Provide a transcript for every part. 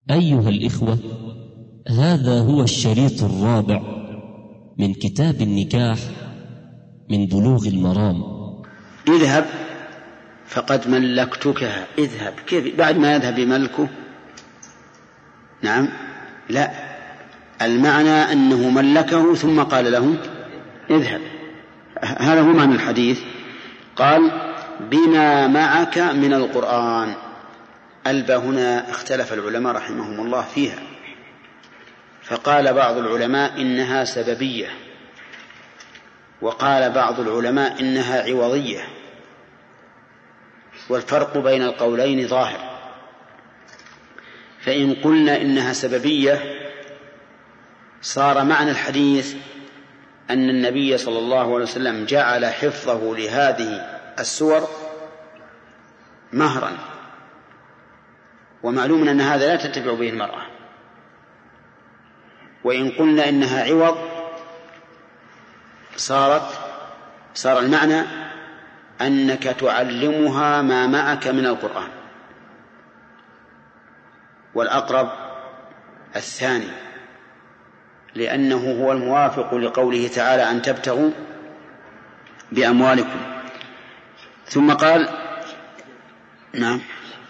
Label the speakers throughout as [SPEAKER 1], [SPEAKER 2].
[SPEAKER 1] أيها الإخوة، هذا هو الشريط الرابع من كتاب النكاح من بلوغ المرام.
[SPEAKER 2] اذهب فقد ملكتكها. اذهب كيف بعد ما يذهب بملكه؟ نعم، لا، المعنى أنه ملكه ثم قال له اذهب. هذا هو معنى الحديث. قال بما معك من القرآن. البا هنا اختلف العلماء رحمهم الله فيها، فقال بعض العلماء إنها سببية، وقال بعض العلماء إنها عوضية، والفرق بين القولين ظاهر. فإن قلنا إنها سببية صار معنى الحديث أن النبي صلى الله عليه وسلم جعل حفظه لهذه السور مهرا، ومعلوم أن هذا لا تنتفع به المرأة. وإن قلنا إنها عوض صار المعنى أنك تعلمها ما معك من القرآن، والأقرب الثاني، لأنه هو الموافق لقوله تعالى أن تبتغوا بأموالكم. ثم قال نعم،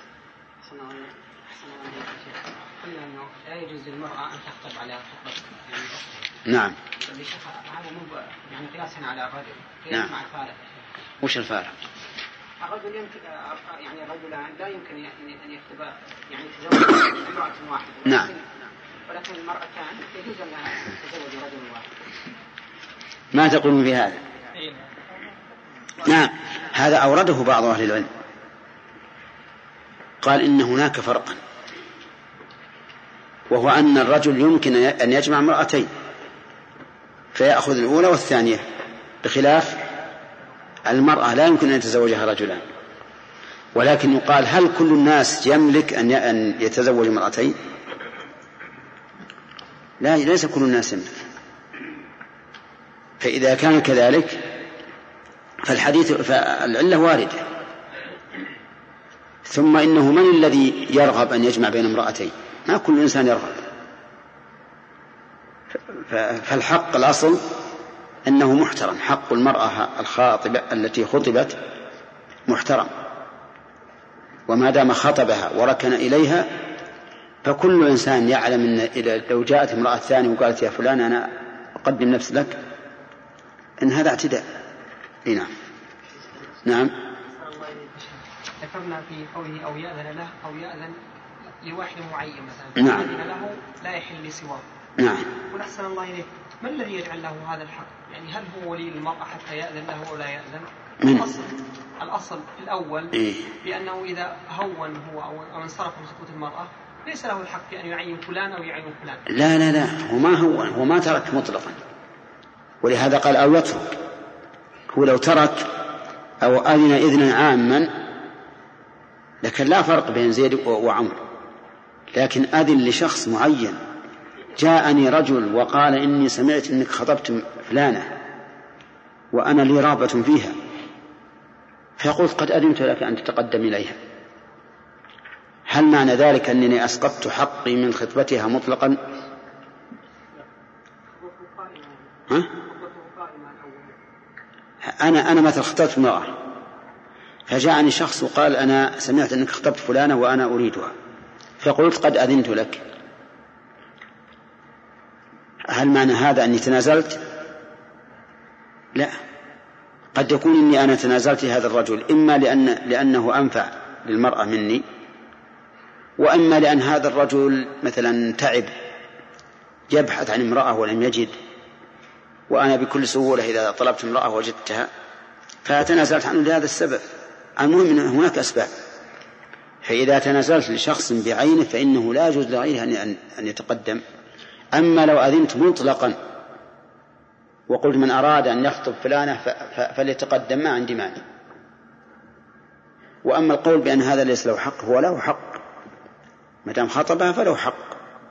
[SPEAKER 3] لا يجوز للمرأة أن تخطب على خطبة
[SPEAKER 2] نعم،
[SPEAKER 3] هذا يعني قياسا على الرجل.
[SPEAKER 2] نعم.
[SPEAKER 3] مع الفارق.
[SPEAKER 2] وش الفارق؟
[SPEAKER 3] الرجل يمكن يعني الرجلان لا يمكن أن يخطب يعني يتزوج امرأة واحدة.
[SPEAKER 2] نعم.
[SPEAKER 3] ولكن المرأتان يجوز أن تتزوج رجل واحد.
[SPEAKER 2] ما تقولون في هذا؟ نعم، هذا أورده بعض أهل العلم، قال إن هناك فرقا، وهو أن الرجل يمكن أن يجمع امرأتين فيأخذ الأولى والثانية، بخلاف المرأة لا يمكن أن يتزوجها رجلان. ولكن يقال هل كل الناس يملك أن يتزوج امرأتين؟ لا، ليس كل الناس يملك. فإذا كان كذلك فالعلة واردة. ثم إنه من الذي يرغب أن يجمع بين امرأتين؟ ما كل إنسان يرغب. فالحق الأصل أنه محترم، حق المرأة الخاطبة التي خطبت محترم، وما دام خطبها وركن إليها فكل إنسان يعلم أن لو جاءت امرأة ثانية وقالت يا فلان أنا أقدم نفسي لك إن هذا اعتداء. نعم. نعم.
[SPEAKER 3] ذكرنا في قوله أو يأذن له أو يأذن لواحد معين مثلا.
[SPEAKER 2] نعم.
[SPEAKER 3] يأذن له لا يحل سواه.
[SPEAKER 2] نعم.
[SPEAKER 3] ونحسن الله إليه، ما الذي يجعل له هذا الحق؟ يعني هل هو ولي المرأة حتى يأذن له ولا يأذن؟ الأصل الأول بأنه إذا هون هو أو انصرف من خطوة المرأة ليس له الحق في أن يعين فلان أو يعين فلان.
[SPEAKER 2] لا، هو ما ترك مطلقا، ولهذا قال أو يترك. هو لو ترك أو أذن إذنا عاما لكن لا فرق بين زيد وعمر، لكن أذن لشخص معين. جاءني رجل وقال إني سمعت إنك خطبت فلانة وأنا لي رغبة فيها، فقلت قد أذنت لك أن تتقدم إليها. هل معنى ذلك أنني أسقطت حقي من خطبتها مطلقا؟ ها؟ أنا مثل خطبت امرأة فجاءني شخص وقال أنا سمعت أنك خطبت فلانة وأنا أريدها، فقلت قد أذنت لك. هل معنى هذا أني تنازلت؟ لا، قد يكون إني أنا تنازلت هذا الرجل إما لأنه أنفع للمرأة مني، وإما لأن هذا الرجل مثلا تعب يبحث عن امرأة ولم يجد، وأنا بكل سهولة إذا طلبت امرأة وجدتها فتنازلت عنه لهذا السبب. المهم هناك أسباب. فإذا تنازلت لشخص بعينه فإنه لا يجوز لغيره أن يتقدم. أما لو أذنت مطلقا وقلت من أراد أن يخطب فلانة فليتقدم ما عندي مانع. وأما القول بأن هذا ليس له حق، هو له حق ما دام خطبها فله حق.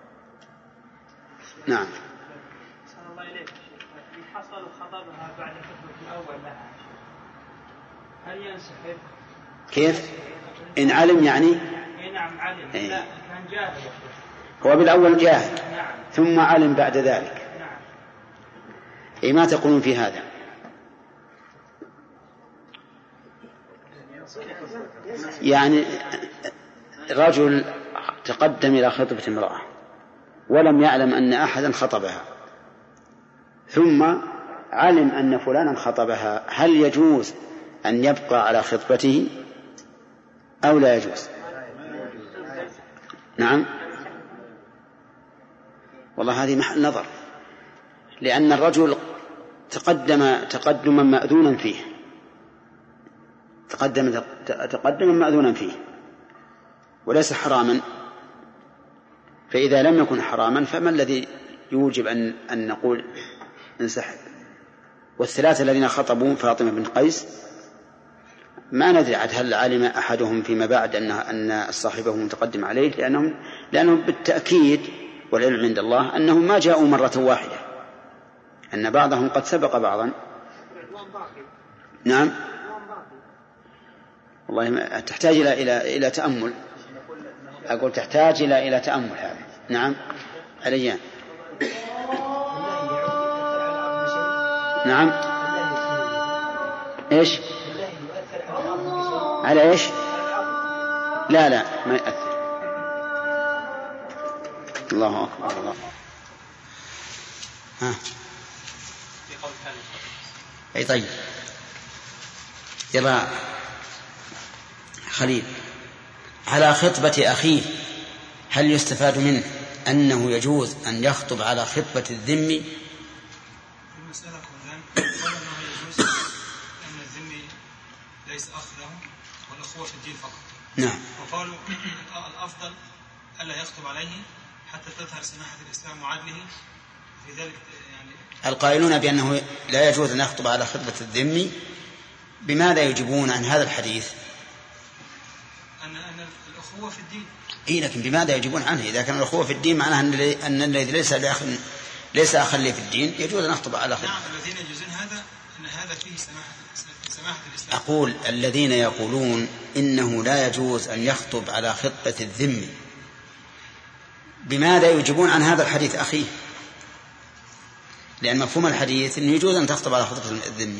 [SPEAKER 2] نعم.
[SPEAKER 3] صلى الله عليه وسلم حصل خطبها بعد الخطبة الأول لها، هل ينسحب؟
[SPEAKER 2] كيف؟ إن علم يعني؟
[SPEAKER 3] نعم علم. لا كان جاهل
[SPEAKER 2] هو بالأول جاهل ثم علم بعد ذلك. أي ما تقولون في هذا؟ يعني رجل تقدم إلى خطبة امرأة ولم يعلم أن أحدا خطبها، ثم علم أن فلانا خطبها، هل يجوز أن يبقى على خطبته أو لا يجوز؟ نعم، والله هذه محل نظر، لأن الرجل تقدم تقدما مأذونا فيه، تقدما مأذونا فيه وليس حراما، فإذا لم يكن حراما فما الذي يوجب أن نقول انسحب؟ والثلاثة الذين خطبوا فاطمة بن قيس ما ندري عاد هل علم أحدهم فيما بعد أن صاحبه متقدم عليه، لأنهم بالتأكيد والعلم عند الله أنهم ما جاءوا مرة واحدة، أن بعضهم قد سبق بعضا. نعم، والله تحتاج إلى تأمل، أقول تحتاج إلى تأمل هذا. نعم، عليان. نعم، إيش؟ على إيش؟ لا ما يأثر. الله أكبر. الله. أي طيب، يلا خليل، على خطبة أخيه هل يستفاد منه أنه يجوز أن يخطب على خطبة الذمي؟
[SPEAKER 4] المسألة قولان، أنه يجوز أن الذمي ليس أخ له والأخوة في الدين فقط.
[SPEAKER 2] نعم.
[SPEAKER 4] وقالوا الأفضل ألا يخطب عليه حتى تظهر سماحة الإسلام وعدله في ذلك. يعني
[SPEAKER 2] القائلون بأنه لا يجوز أن يخطب على خطبة الذمي بماذا يجيبون عن هذا الحديث؟
[SPEAKER 4] أن الأخوة في الدين.
[SPEAKER 2] إيه، لكن بماذا يجيبون عنه؟ إذا كان الأخوة في الدين معناها أن الذي ليس أخا لي في الدين يجوز أن أخطب على خطبة.
[SPEAKER 4] نعم، الذين يجوزون هذا أن هذا فيه سماحة الإسلام.
[SPEAKER 2] أقول الذين يقولون إنه لا يجوز أن يخطب على خطبة الذمي بماذا يجيبون عن هذا الحديث أخيه؟ لأن مفهوم الحديث أنه يجوز أن تخطب على خطبة الذمي.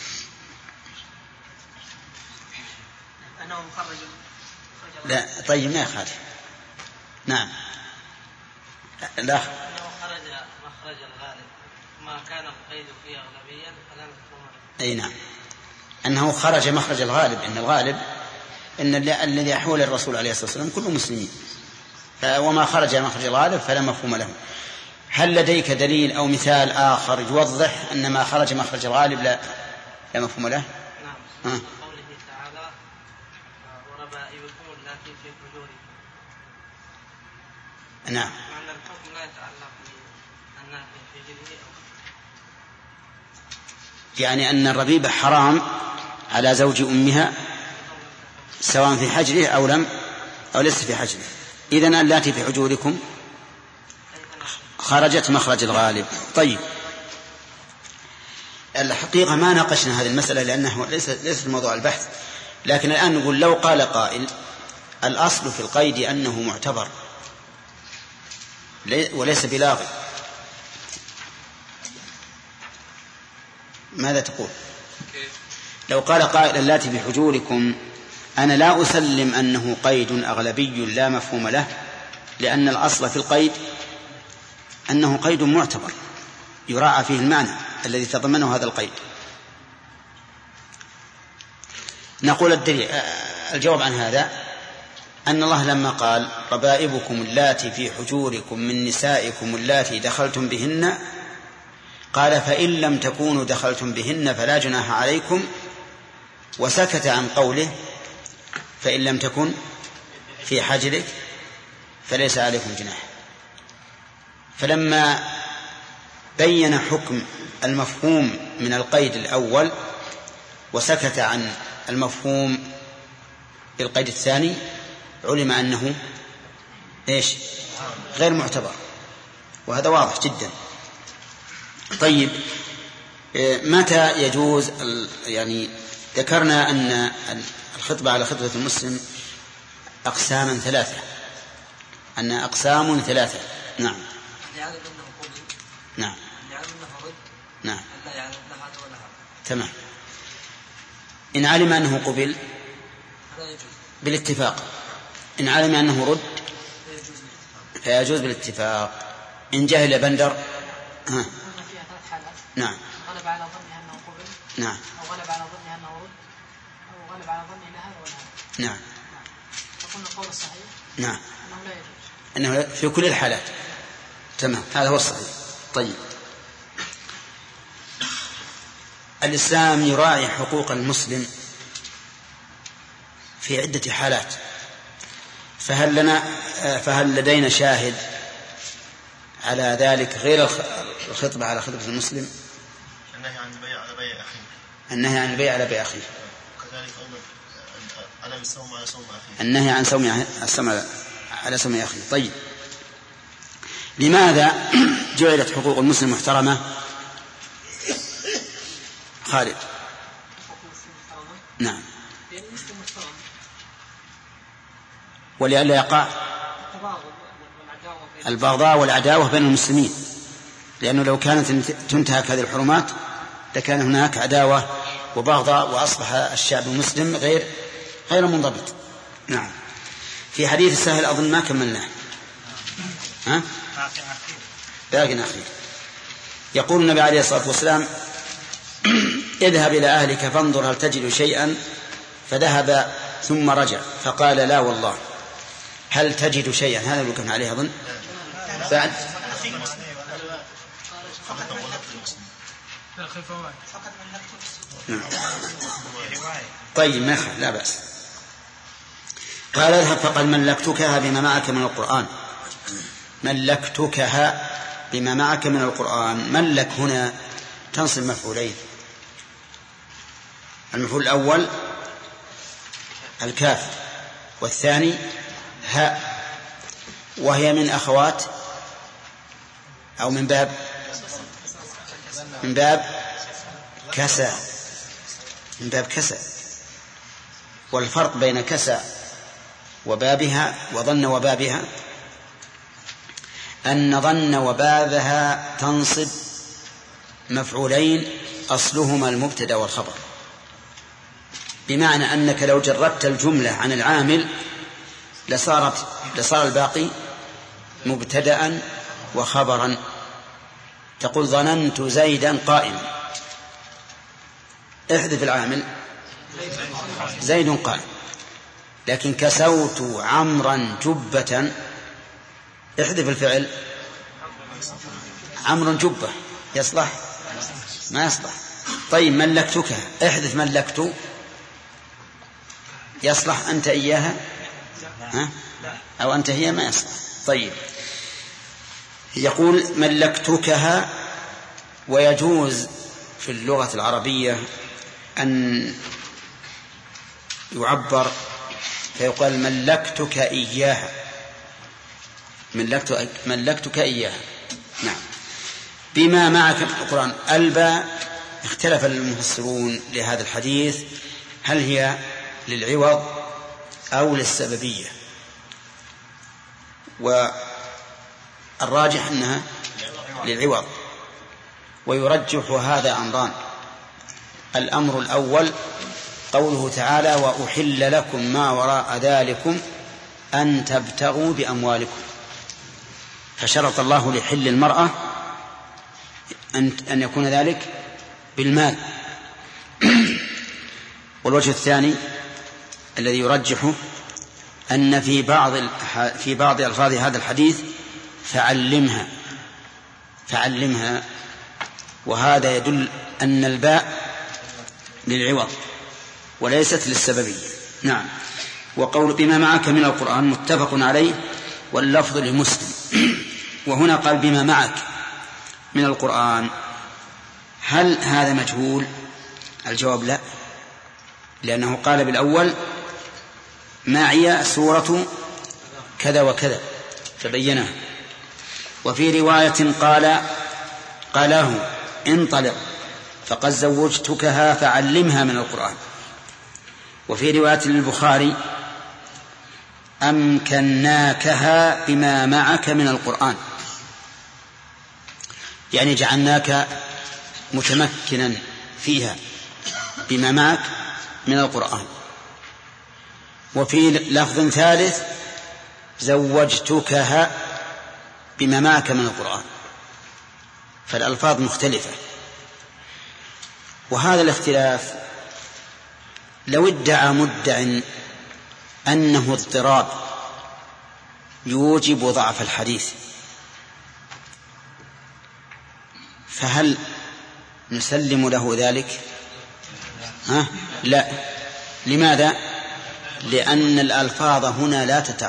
[SPEAKER 2] لا طيب، ما يخالف. نعم، لا،
[SPEAKER 5] أنه خرج مخرج الغالب، ما كان القيد فيه أغلبيا فلا مفهوم.
[SPEAKER 2] أي نعم، أنه خرج مخرج الغالب، إن الغالب إن الذي يحول الرسول عليه الصلاة والسلام كل مسلمين، وما خرج مخرج الغالب فلا مفهوم له. هل لديك دليل أو مثال آخر يوضح أن ما خرج مخرج الغالب لا مفهوم له؟
[SPEAKER 5] نعم. قوله تعالى وربائبكم اللاتي في حجوركم.
[SPEAKER 2] نعم.
[SPEAKER 5] معنى الحكم لا يتعلق بالناس في حجره،
[SPEAKER 2] يعني أن الربيبة حرام على زوج أمها سواء في حجره أو ليس في حجره. إذن اللاتي في حجوركم خرجت مخرج الغالب. طيب، الحقيقة ما ناقشنا هذه المسألة لأنه ليس موضوع البحث، لكن الآن نقول لو قال قائل الأصل في القيد أنه معتبر وليس بلاغي، ماذا تقول؟ لو قال قائل اللاتي في حجوركم، أنا لا أسلم أنه قيد أغلبي لا مفهوم له، لأن الأصل في القيد أنه قيد معتبر يراعى فيه المعنى الذي تضمنه هذا القيد. نقول الجواب عن هذا أن الله لما قال ربائبكم اللاتي في حجوركم من نسائكم اللاتي دخلتم بهن، قال فإن لم تكونوا دخلتم بهن فلا جناح عليكم، وسكت عن قوله فإن لم تكن في حجرك فليس عليكم جناح. فلما بين حكم المفهوم من القيد الأول وسكت عن المفهوم بالقيد الثاني، علم أنه غير معتبر، وهذا واضح جدا. طيب، متى يجوز؟ يعني ذكرنا أن الخطبة على خطبة المسلم أقساما ثلاثة. أنها أقسام ثلاثة. نعم.
[SPEAKER 5] يعلم أنه قبل.
[SPEAKER 2] نعم.
[SPEAKER 5] يعلم أنه رد.
[SPEAKER 2] نعم.
[SPEAKER 5] لا يعلم لا هذا ولا هذا.
[SPEAKER 2] تمام. إن علم أنه قبل
[SPEAKER 5] لا يجوز
[SPEAKER 2] بالاتفاق. إن علم أنه رد فيجوز بالاتفاق. إن جهل بندر
[SPEAKER 6] فيها 3 حالات.
[SPEAKER 2] نعم.
[SPEAKER 6] غلب على ظنها أنه قبل.
[SPEAKER 2] نعم.
[SPEAKER 6] أو غلب على ظنها أنه رد. أو غلب على ظنها لا هذا ولا هذا.
[SPEAKER 2] نعم.
[SPEAKER 6] فقلنا القول الصحيح.
[SPEAKER 2] نعم.
[SPEAKER 6] أنه لا يجوز.
[SPEAKER 2] أنه في كل الحالات. تمام. هذا هو الصحيح. طيب. الإسلام يراعي حقوق المسلم في عدة حالات. فهل لدينا شاهد على ذلك غير الخطبة على خطبة المسلم؟
[SPEAKER 7] النهي عن البيع على بيع أخيه.
[SPEAKER 2] النهي عن البيع على بيع أخيه.
[SPEAKER 7] وكذلك أيضا عدم الصوم على صوم أخيه.
[SPEAKER 2] النهي عن الصوم على صوم أخيه. طيب. لماذا جعلت حقوق المسلم محترمة؟ خالد. نعم. ولئلا يقع البغضاء والعداوة بين المسلمين، لأنه لو كانت تنتهك هذه الحرمات لكان هناك عداوة وبغضاء وأصبح الشعب المسلم غير منضبط. نعم. في حديث السهل أظن ما كملناه. باقي أخير. يقول النبي عليه الصلاة والسلام: اذهب إلى أهلك فانظر هل تجد شيئا، فذهب ثم رجع فقال: لا والله. هل تجد شيئا؟ هذا اللي كان عليه أظن بعد. طيب لا بأس. قال: اذهب فقد ملكتكها بما معك من القرآن. ملكتكها بما معك من القرآن. ملك هنا تنصب مفعولين. المفعول الأول الكاف، والثاني هاء، وهي من أخوات أو من باب كسى. من باب كسى. والفرق بين كسى وبابها وظن وبابها أن ظن وبابها تنصب مفعولين أصلهما المبتدأ والخبر، بمعنى أنك لو جردت الجملة عن العامل لصار الباقي مبتدأ وخبرا. تقول: ظننت زيدا قائما. احذف العامل زيد قائم. لكن كسوت عمرا جبة، احذف الفعل عمرا جبة، يصلح؟ ما يصلح. طيب ملكتك، احذف ملكت، يصلح أنت إياها أو أنت هي؟ ما يصلح. طيب. يقول: ملكتكها. ويجوز في اللغة العربية أن يعبر فيقال: ملكتك إياها. ملكتك إياها. نعم. بما معك من القرآن. الباء اختلف المفسرون لهذا الحديث هل هي للعوض أو للسببية، والراجح أنها للعوض. ويرجح هذا أمران: الأمر الأول قوله تعالى: وأحل لكم ما وراء ذلكم أن تبتغوا بأموالكم، فشرط الله لحل المرأة أن يكون ذلك بالمال. والوجه الثاني الذي يرجحه أن في بعض ألفاظ هذا الحديث فعلمها، وهذا يدل أن الباء للعوض وليست للسببية. نعم. وقول بما معك من القرآن متفق عليه واللفظ لمسلم. وهنا قال: بما معك من القرآن. هل هذا مجهول؟ الجواب لا، لأنه قال بالأول: معي سورة كذا وكذا فبينها. وفي رواية قال له: انطلق فقد زوجتكها فعلمها من القرآن. وفي رواية للبخاري أمكناكها بما معك من القرآن، يعني جعلناك متمكنا فيها بما معك من القرآن. وفي لفظ ثالث زوجتكها بما معك من القرآن، فالألفاظ مختلفة. وهذا الاختلاف لو ادعى مدع أنه اضطراب يوجب ضعف الحديث، فهل نسلم له ذلك؟ لا. لماذا؟ لأن الألفاظ هنا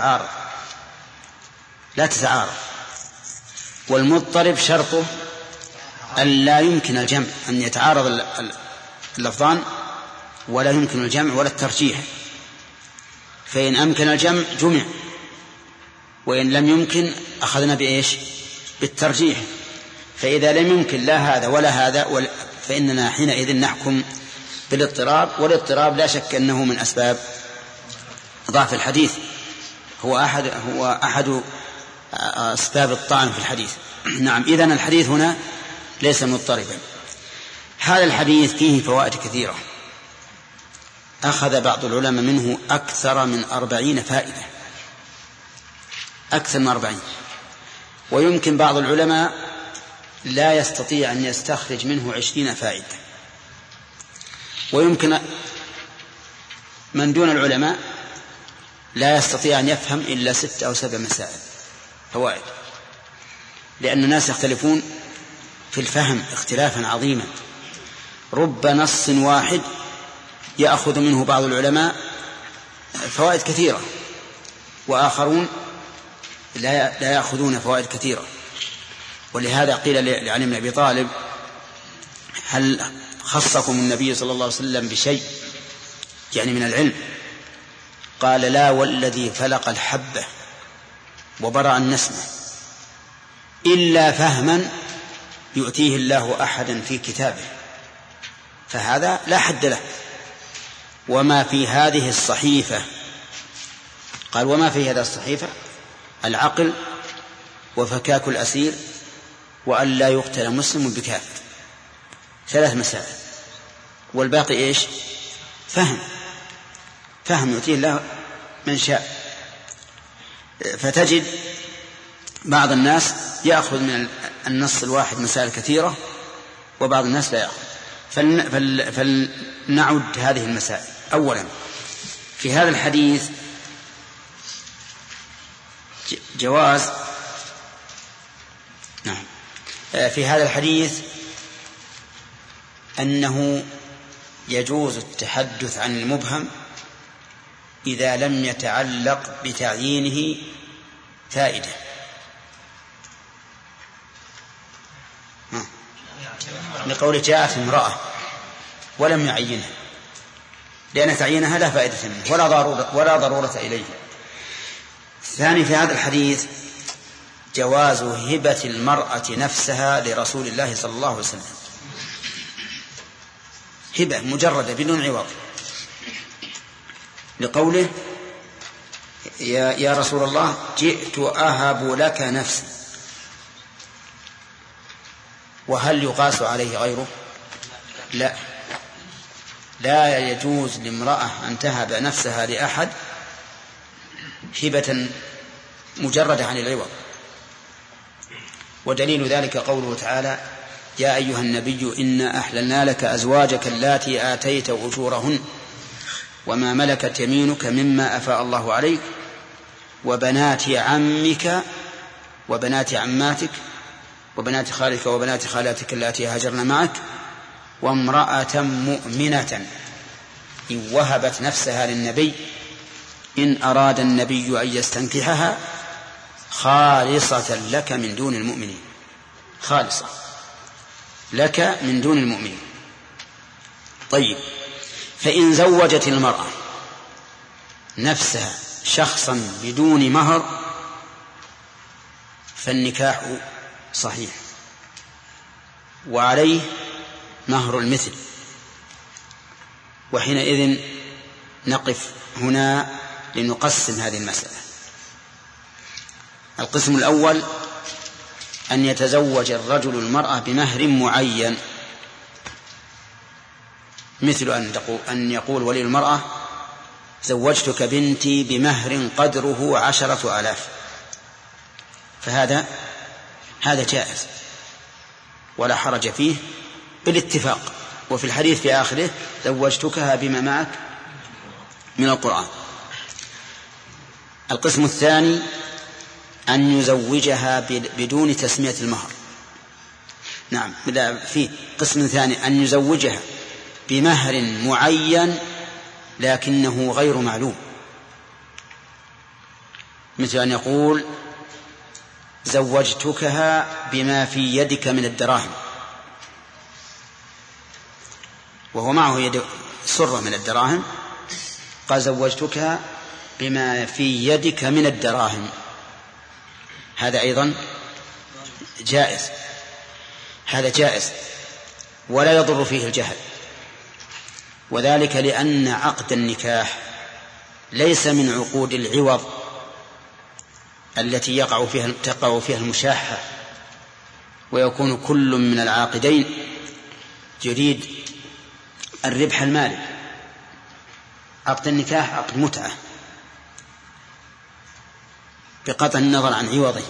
[SPEAKER 2] لا تتعارض، والمضطرب شرطه أن لا يمكن الجمع، أن يتعارض اللفظان ولا يمكن الجمع ولا الترجيح، فإن أمكن الجمع جمع، وإن لم يمكن أخذنا بإيش؟ بالترجيح. فإذا لم يمكن لا هذا ولا هذا فإننا حينئذ نحكم بالاضطراب، والاضطراب لا شك أنه من أسباب ضعف الحديث، هو أحد أسباب الطعن في الحديث. نعم، إذن الحديث هنا ليس مضطربا. هذا الحديث فيه فوائد كثيرة، أخذ بعض العلماء منه أكثر من 40 فائدة، أكثر من 40. ويمكن بعض العلماء لا يستطيع أن يستخرج منه 20 فائدة، ويمكن من دون العلماء لا يستطيع أن يفهم إلا 6 أو 7 مسائل فوائد، لأن الناس يختلفون في الفهم اختلافا عظيما. رب نص واحد يأخذ منه بعض العلماء فوائد كثيرة، وآخرون لا يأخذون فوائد كثيرة. ولهذا قيل لعلي بن أبي طالب: هل خصكم النبي صلى الله عليه وسلم بشيء يعني من العلم؟ قال: لا والذي فلق الحبة وبرأ النسمة إلا فهما يؤتيه الله أحدا في كتابه، فهذا لا حد له. وما في هذه الصحيفة، قال: وما في هذه الصحيفة العقل وفكاك الأسير وأن لا يقتل مسلم بكافر، 3 مسائل، والباقي إيش؟ فهم يؤتيه الله من شاء. فتجد بعض الناس يأخذ من النص الواحد مسائل كثيرة، وبعض الناس لا يأخذ. فلنعد هذه المسائل. أولا، في هذا الحديث جواز في هذا الحديث أنه يجوز التحدث عن المبهم إذا لم يتعلق بتعيينه فائدة. لقول جاءت امرأة ولم يعينها، لأن تعيينها لا فائدة منه ولا ضرورة إليه. الثاني، في هذا الحديث جواز هبة المرأة نفسها لرسول الله صلى الله عليه وسلم، هبة مجردة بدون عوض، لقوله: يا رسول الله جئت أهب لك نفسي. وهل يقاس عليه غيره؟ لا يجوز لامرأة أن تهب نفسها لأحد هبة مجردة عن العوض. ودليل ذلك قوله تعالى: يا أيها النبي إنا أحللنا لك أزواجك اللاتي آتيت أجورهن وما ملكت يمينك مما أفاء الله عليك وبنات عمك وبنات عماتك وبنات خالك وبنات خالاتك اللاتي هاجرن معك وامرأة مؤمنة إن وهبت نفسها للنبي إن أراد النبي أن يستنكحها خالصة لك من دون المؤمنين، خالصة لك من دون المؤمنين. طيب، فإن زوجت المرأة نفسها شخصا بدون مهر فالنكاح صحيح وعليه مهر المثل. وحينئذ نقف هنا لنقسم هذه المسألة. القسم الأول أن يتزوج الرجل المرأة بمهر معين، مثل أن يقول ولي المرأة زوجتك بنتي بمهر قدره 10,000، فهذا جائز ولا حرج فيه بالاتفاق. وفي الحديث في آخره زوجتكها بما معك من القرآن. القسم الثاني أن يزوجها بدون تسمية المهر. نعم، في قسم ثاني أن يزوجها بمهر معين لكنه غير معلوم، مثل أن يقول زوجتكها بما في يدك من الدراهم، وهو معه يد سرة من الدراهم، قال زوجتكها بما في يدك من الدراهم، هذا أيضا جائز، هذا جائز ولا يضر فيه الجهل، وذلك لأن عقد النكاح ليس من عقود العوض التي تقع فيها المشاحة، ويكون كل من العاقدين يريد الربح المالي. عقد النكاح عقد متعة بقطع النظر عن عوضه،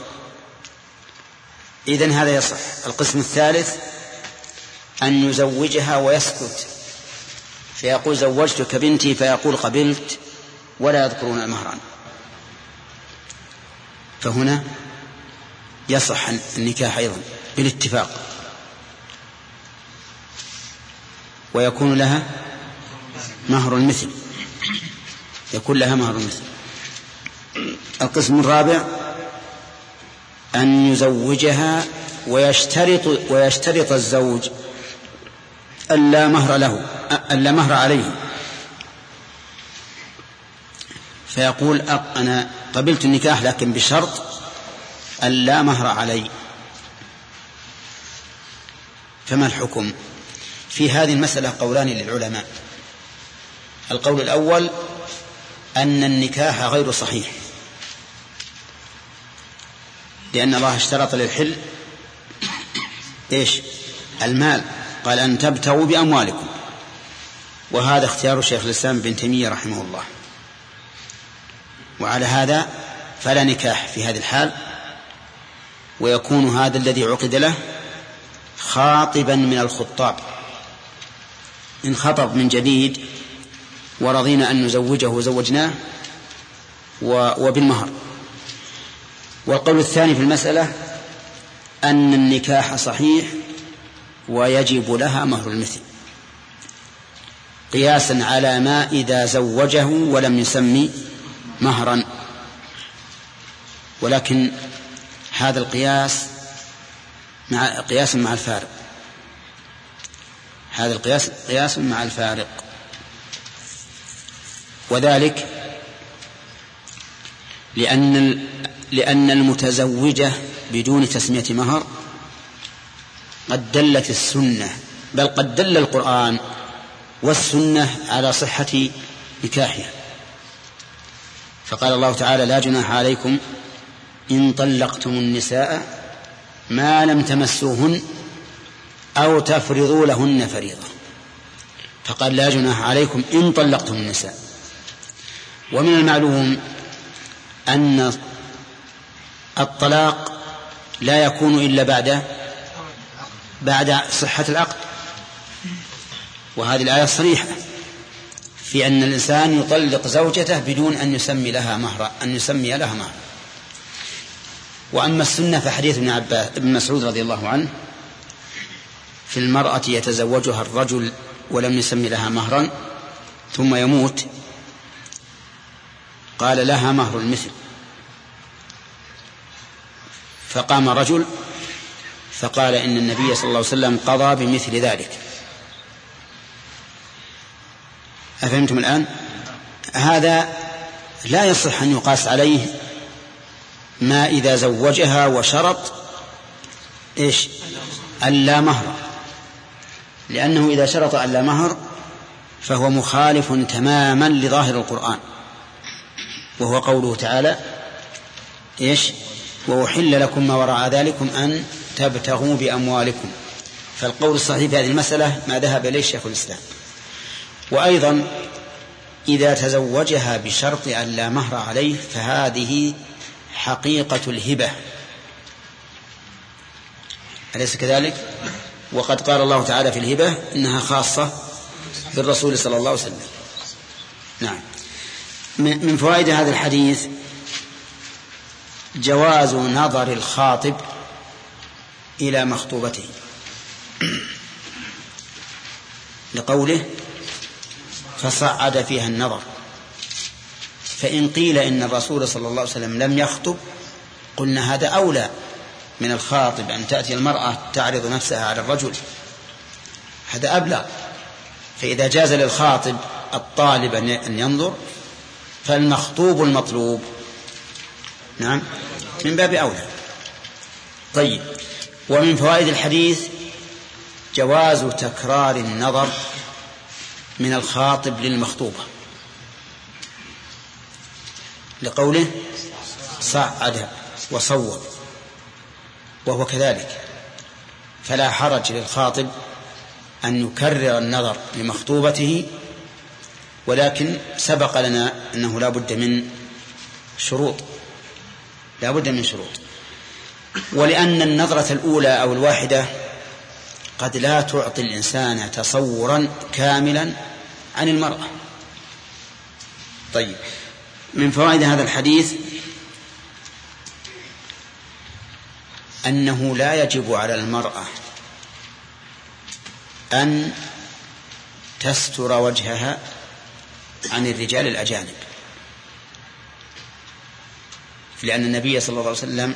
[SPEAKER 2] إذن هذا يصح. القسم الثالث أن يزوجها ويسكت، فيقول زوجتك بنتي فيقول قبلت ولا يذكرون المهران، فهنا يصح النكاح أيضا بالاتفاق، ويكون لها مهر المثل، يكون لها مهر المثل. القسم الرابع أن يزوجها ويشترط الزوج ألا مهر عليه، فيقول أنا قبلت النكاح لكن بشرط ألا مهر علي. فما الحكم؟ في هذه المسألة قولان للعلماء. القول الأول أن النكاح غير صحيح، لأن الله اشترط للحل المال، قال أن تبتغوا بأموالكم، وهذا اختيار شيخ الإسلام ابن تيمية رحمه الله. وعلى هذا فلا نكاح في هذه الحال، ويكون هذا الذي عقد له خاطبا من الخطاب، إن خطب من جديد ورضينا أن نزوجه زوجناه وبالمهر. والقول الثاني في المسألة أن النكاح صحيح ويجب لها مهر المثل، قياسا على ما إذا زوجه ولم يسمي مهرا. ولكن هذا القياس قياس مع الفارق، هذا القياس قياس مع الفارق، وذلك لأن المتزوجة بدون تسمية مهر قد دلت السنة، بل قد دل القرآن والسنة على صحة نكاحها. فقال الله تعالى لا جناح عليكم إن طلقتم النساء ما لم تمسوهن أو تفرضوا لهن فريضة، فقال لا جناح عليكم إن طلقتم النساء. ومن المعلوم أن الطلاق لا يكون إلا بعد صحة العقد، وهذه الآية صريحة في أن الإنسان يطلق زوجته بدون أن يسمي لها مهرا. وأما السنة فحديث ابن مسعود رضي الله عنه في المرأة يتزوجها الرجل ولم يسمي لها مهرا ثم يموت، قال لها مهر المثل، فقام رجل فقال إن النبي صلى الله عليه وسلم قضى بمثل ذلك. أفهمتم الآن؟ هذا لا يصح أن يقاس عليه ما إذا زوجها وشرط ألا مهر، لأنه إذا شرط ألا مهر فهو مخالف تماما لظاهر القرآن، وهو قوله تعالى إيش؟ وأحل لكم ما وراء ذلكم أن تبتغوا بأموالكم. فالقول الصحيح في هذه المسألة ما ذهب إليه شيخ الإسلام. وأيضا إذا تزوجها بشرط أن لا مهر عليه فهذه حقيقة الهبة، أليس كذلك؟ وقد قال الله تعالى في الهبة إنها خاصة بالرسول صلى الله عليه وسلم. نعم. من فوائد هذا الحديث جواز نظر الخاطب إلى مخطوبته لقوله فصعد فيها النظر. فإن قيل إن الرسول صلى الله عليه وسلم لم يخطب قلنا هذا أولى من الخاطب أن تأتي المرأة تعرض نفسها على الرجل، هذا أبلغ. فإذا جاز للخاطب الطالب أن ينظر فالمخطوب المطلوب نعم من باب أولى. طيب. ومن فوائد الحديث جواز تكرار النظر من الخاطب للمخطوبة لقوله صعد وصوب، وهو كذلك، فلا حرج للخاطب أن يكرر النظر لمخطوبته، ولكن سبق لنا أنه لا بد من شروط، ولأن النظرة الأولى أو الواحدة قد لا تعطي الإنسان تصورا كاملا عن المرأة. طيب. من فوائد هذا الحديث أنه لا يجب على المرأة أن تستر وجهها عن الرجال الأجانب، لأن النبي صلى الله عليه وسلم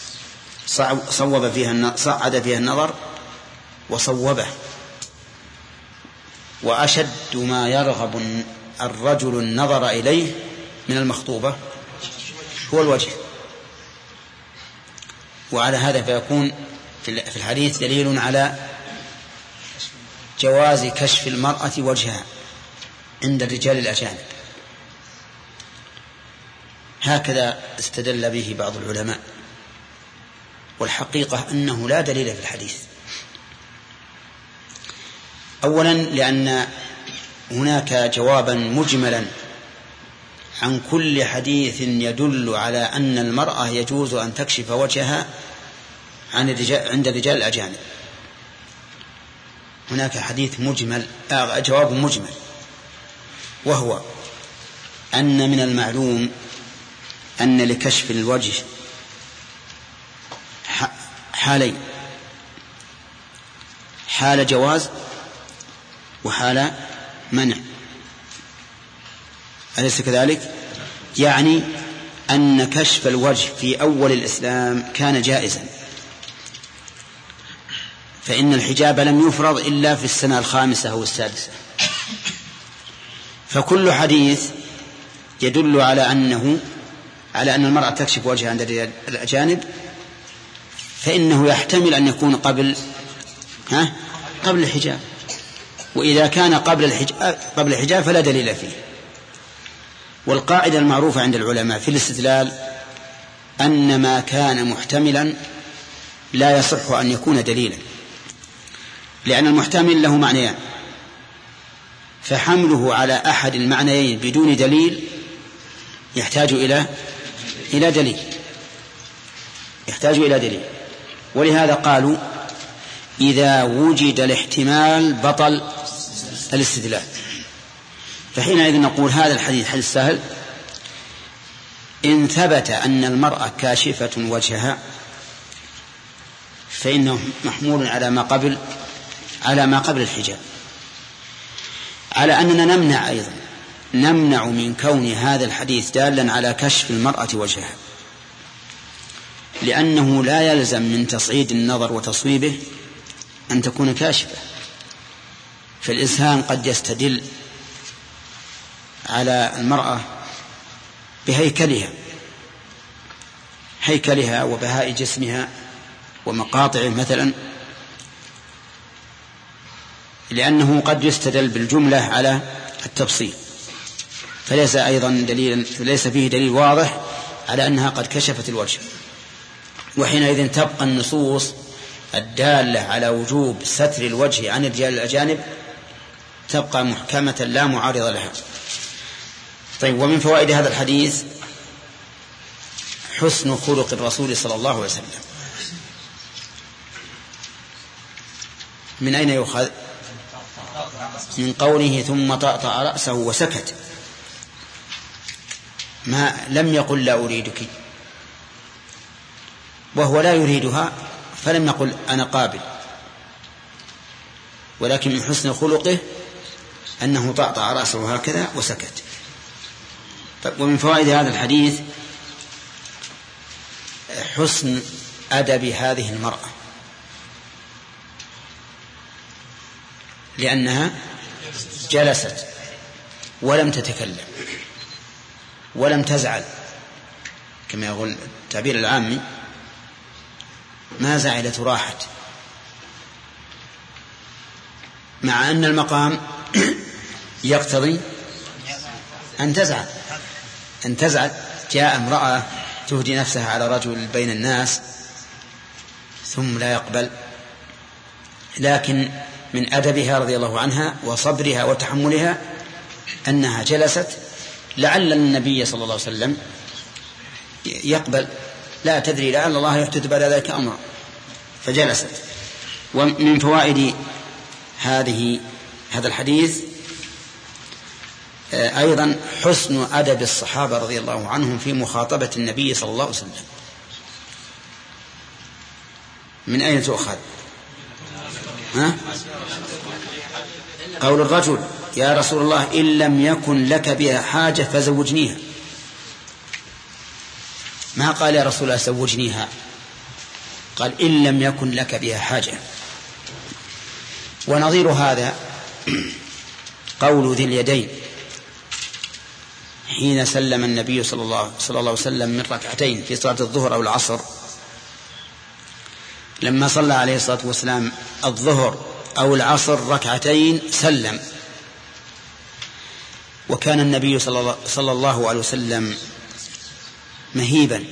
[SPEAKER 2] صعد فيها النظر وصوبه. وأشد ما يرغب الرجل النظر إليه من المخطوبة هو الوجه. وعلى هذا فيكون في الحديث دليل على جواز كشف المرأة وجهها عند الرجال الأجانب. هكذا استدل به بعض العلماء، والحقيقة أنه لا دليل في الحديث. أولا لأن هناك جوابا مجملا عن كل حديث يدل على أن المرأة يجوز أن تكشف وجهها عند الرجال الأجانب. هناك حديث مجمل، جواب مجمل، وهو أن من المعلوم أن لكشف الوجه حالين: حال جواز وحال منع، أليس كذلك؟ يعني أن كشف الوجه في أول الإسلام كان جائزا، فإن الحجاب لم يفرض إلا في السنة 5 أو 6. فكل حديث يدل على أن المرأة تكشف وجهها عند الأجانب فإنه يحتمل أن يكون قبل الحجاب، وإذا كان قبل الحجاب فلا دليل فيه. والقاعدة المعروفة عند العلماء في الاستدلال أن ما كان محتملا لا يصح أن يكون دليلا، لأن المحتمل له معنيان، فحمله على أحد المعنيين بدون دليل يحتاج إلى دليل. ولهذا قالوا إذا وجد الاحتمال بطل الاستدلال. فحينئذ نقول هذا الحديث حديث سهل إن ثبت أن المرأة كاشفة وجهها فإنه محمول على ما قبل الحجاب، على أننا نمنع من كون هذا الحديث دالا على كشف المرأة وجهها، لأنه لا يلزم من تصعيد النظر وتصويبه أن تكون كاشفة. فالإنسان قد يستدل على المرأة بهيكلها وبهاء جسمها ومقاطعه مثلا، لأنه قد يستدل بالجملة على التفصيل. فليس فيه دليل واضح على أنها قد كشفت الوجه. وحينئذ تبقى النصوص الدالة على وجوب ستر الوجه عن الرجال الأجانب تبقى محكمة لا معارض لها. طيب، ومن فوائد هذا الحديث حسن خلق الرسول صلى الله عليه وسلم. من أين يؤخذ؟ من قوله ثم طأطأ رأسه وسكت، ما لم يقل لا أريدك، وهو لا يريدها فلم يقل أنا قابل، ولكن من حسن خلقه أنه طأطأ رأسه هكذا وسكت. ومن فوائد هذا الحديث حسن أدب هذه المرأة، لأنها جلست ولم تتكلم ولم تزعل، كما يقول التعبير العامي ما زعلت وراحت، مع أن المقام يقتضي أن تزعل. جاء امرأة تهدي نفسها على رجل بين الناس ثم لا يقبل، لكن من أدبها رضي الله عنها وصبرها وتحملها أنها جلست لعل النبي صلى الله عليه وسلم يقبل، لا تدري، لعل الله يحدث بعد ذلك أمرا، فجلست. ومن فوائد هذا الحديث أيضا حسن أدب الصحابة رضي الله عنهم في مخاطبة النبي صلى الله عليه وسلم. من أين تؤخذ؟ قول الرجل يا رسول الله إن لم يكن لك بها حاجة فزوجنيها، ما قال يا رسول الله زوجنيها، قال إن لم يكن لك بها حاجة. ونظير هذا قول ذي اليدين حين سلم النبي صلى الله عليه وسلم من ركعتين في صلاة الظهر أو العصر، لما صلى عليه الصلاة والسلام الظهر أو العصر ركعتين سلم، وكان النبي صلى الله عليه وسلم مهيبا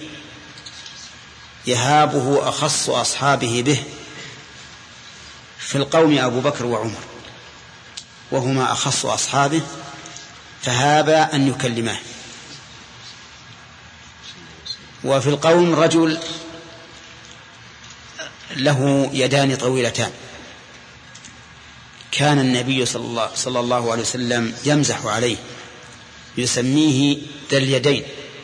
[SPEAKER 2] يهابه أخص أصحابه به، في القوم أبو بكر وعمر وهما أخص أصحابه، فهابا أن يكلمه. وفي القوم رجل له يدان طويلتان، كان النبي صلى الله عليه وسلم يمزح عليه يسميه ذا اليدين.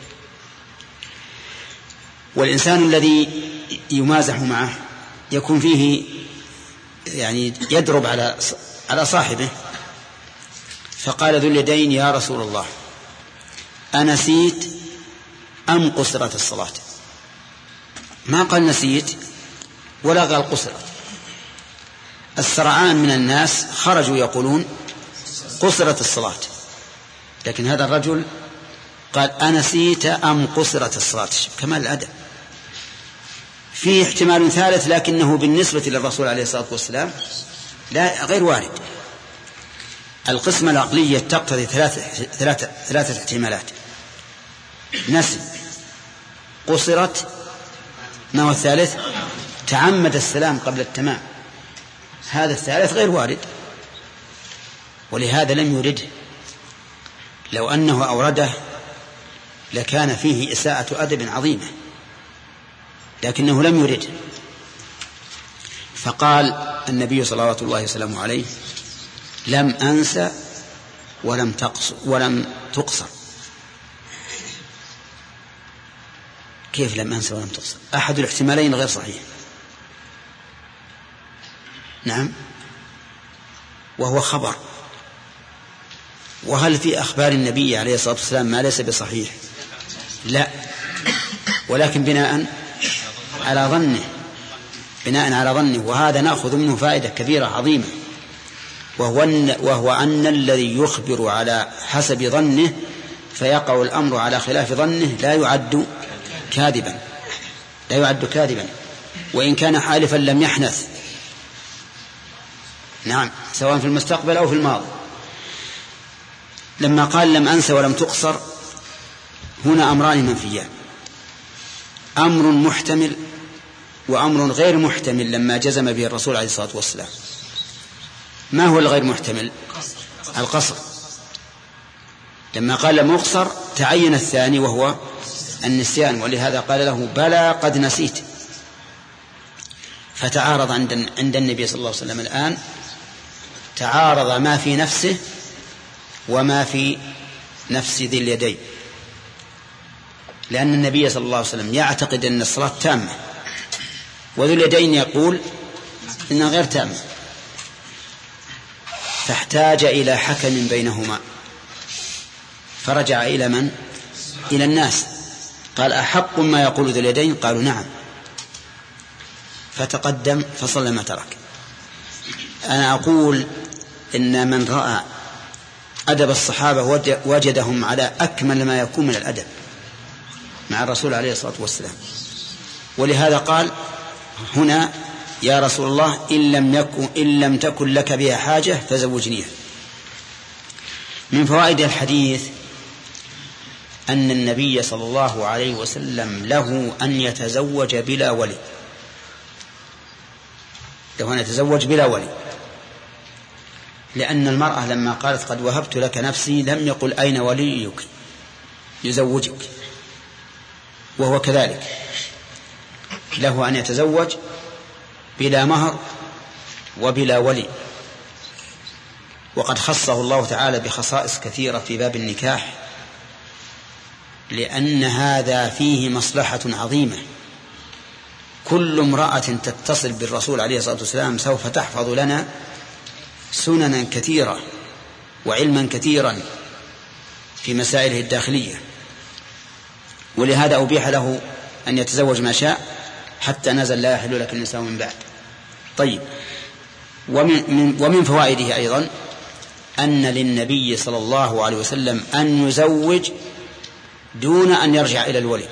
[SPEAKER 2] والإنسان الذي يمازح معه يكون فيه يعني يدرب على صاحبه. فقال ذو اليدين يا رسول الله أنسيت أم قصرت الصلاة؟ ما قال نسيت ولا قال قصرت. السرعان من الناس خرجوا يقولون قصرت الصلاة، لكن هذا الرجل قال أنسيت أم قصرت الصلاة. كمال الأدب. فيه احتمال ثالث لكنه بالنسبة للرسول عليه الصلاة والسلام لا غير وارد. القسمة العقلية تقتضي ثلاثة احتمالات: نسي، قصرت، ما هو الثالث؟ تعمد السلام قبل التمام. هذا الثالث غير وارد، ولهذا لم يرده. لو أنه أورده لكان فيه إساءة أدب عظيمة، لكنه لم يرده. فقال النبي صلوات الله وسلامه عليه لم أنسى ولم تقصر. كيف لم أنسى ولم تقصر؟ أحد الاحتمالين غير صحيح. نعم، وهو خبر. وهل في أخبار النبي عليه الصلاة والسلام ما ليس بصحيح؟ لا، ولكن بناء على ظنه. وهذا نأخذ منه فائدة كبيرة عظيمة، وهو أن الذي يخبر على حسب ظنه فيقع الأمر على خلاف ظنه لا يعد كاذبا، وإن كان حالفا لم يحنث. نعم، سواء في المستقبل أو في الماضي. لما قال لم أنس ولم تقصر هنا أمران منفيان، أمر محتمل وأمر غير محتمل لما جزم به الرسول عليه الصلاة والسلام. ما هو الغير محتمل؟ القصر. لما قال لم أقصر تعين الثاني وهو النسيان، ولهذا قال له بلى قد نسيت. فتعارض عند النبي صلى الله عليه وسلم الآن، تعارض ما في نفسه وما في نفس ذي اليدين، لأن النبي صلى الله عليه وسلم يعتقد أن الصلاة تامة، وذو اليدين يقول إنها غير تامة، فاحتاج إلى حكم بينهما، فرجع إلى من؟ إلى الناس، قال أحق ما يقول ذو اليدين؟ قالوا نعم، فتقدم فصلى ما ترك. أنا أقول إن من رأى أدب الصحابة وجدهم على أكمل ما يكون من الأدب مع الرسول عليه الصلاة والسلام، ولهذا قال هنا يا رسول الله إن لم تكن لك بها حاجة فزوجنيها. من فوائد الحديث أن النبي صلى الله عليه وسلم له أن يتزوج بلا ولي، له أن يتزوج بلا ولي، لأن المرأة لما قالت قد وهبت لك نفسي لم يقل أين وليك يزوجك، وهو كذلك له أن يتزوج بلا مهر وبلا ولي. وقد خصه الله تعالى بخصائص كثيرة في باب النكاح، لأن هذا فيه مصلحة عظيمة. كل امرأة تتصل بالرسول عليه الصلاة والسلام سوف تحفظ لنا سننا كثيرة وعلما كثيرا في مسائله الداخلية، ولهذا أبيح له أن يتزوج ما شاء حتى نزل لا يحل لك النساء من بعد. طيب، ومن فوائده أيضا أن للنبي صلى الله عليه وسلم أن يزوج دون أن يرجع إلى الولي.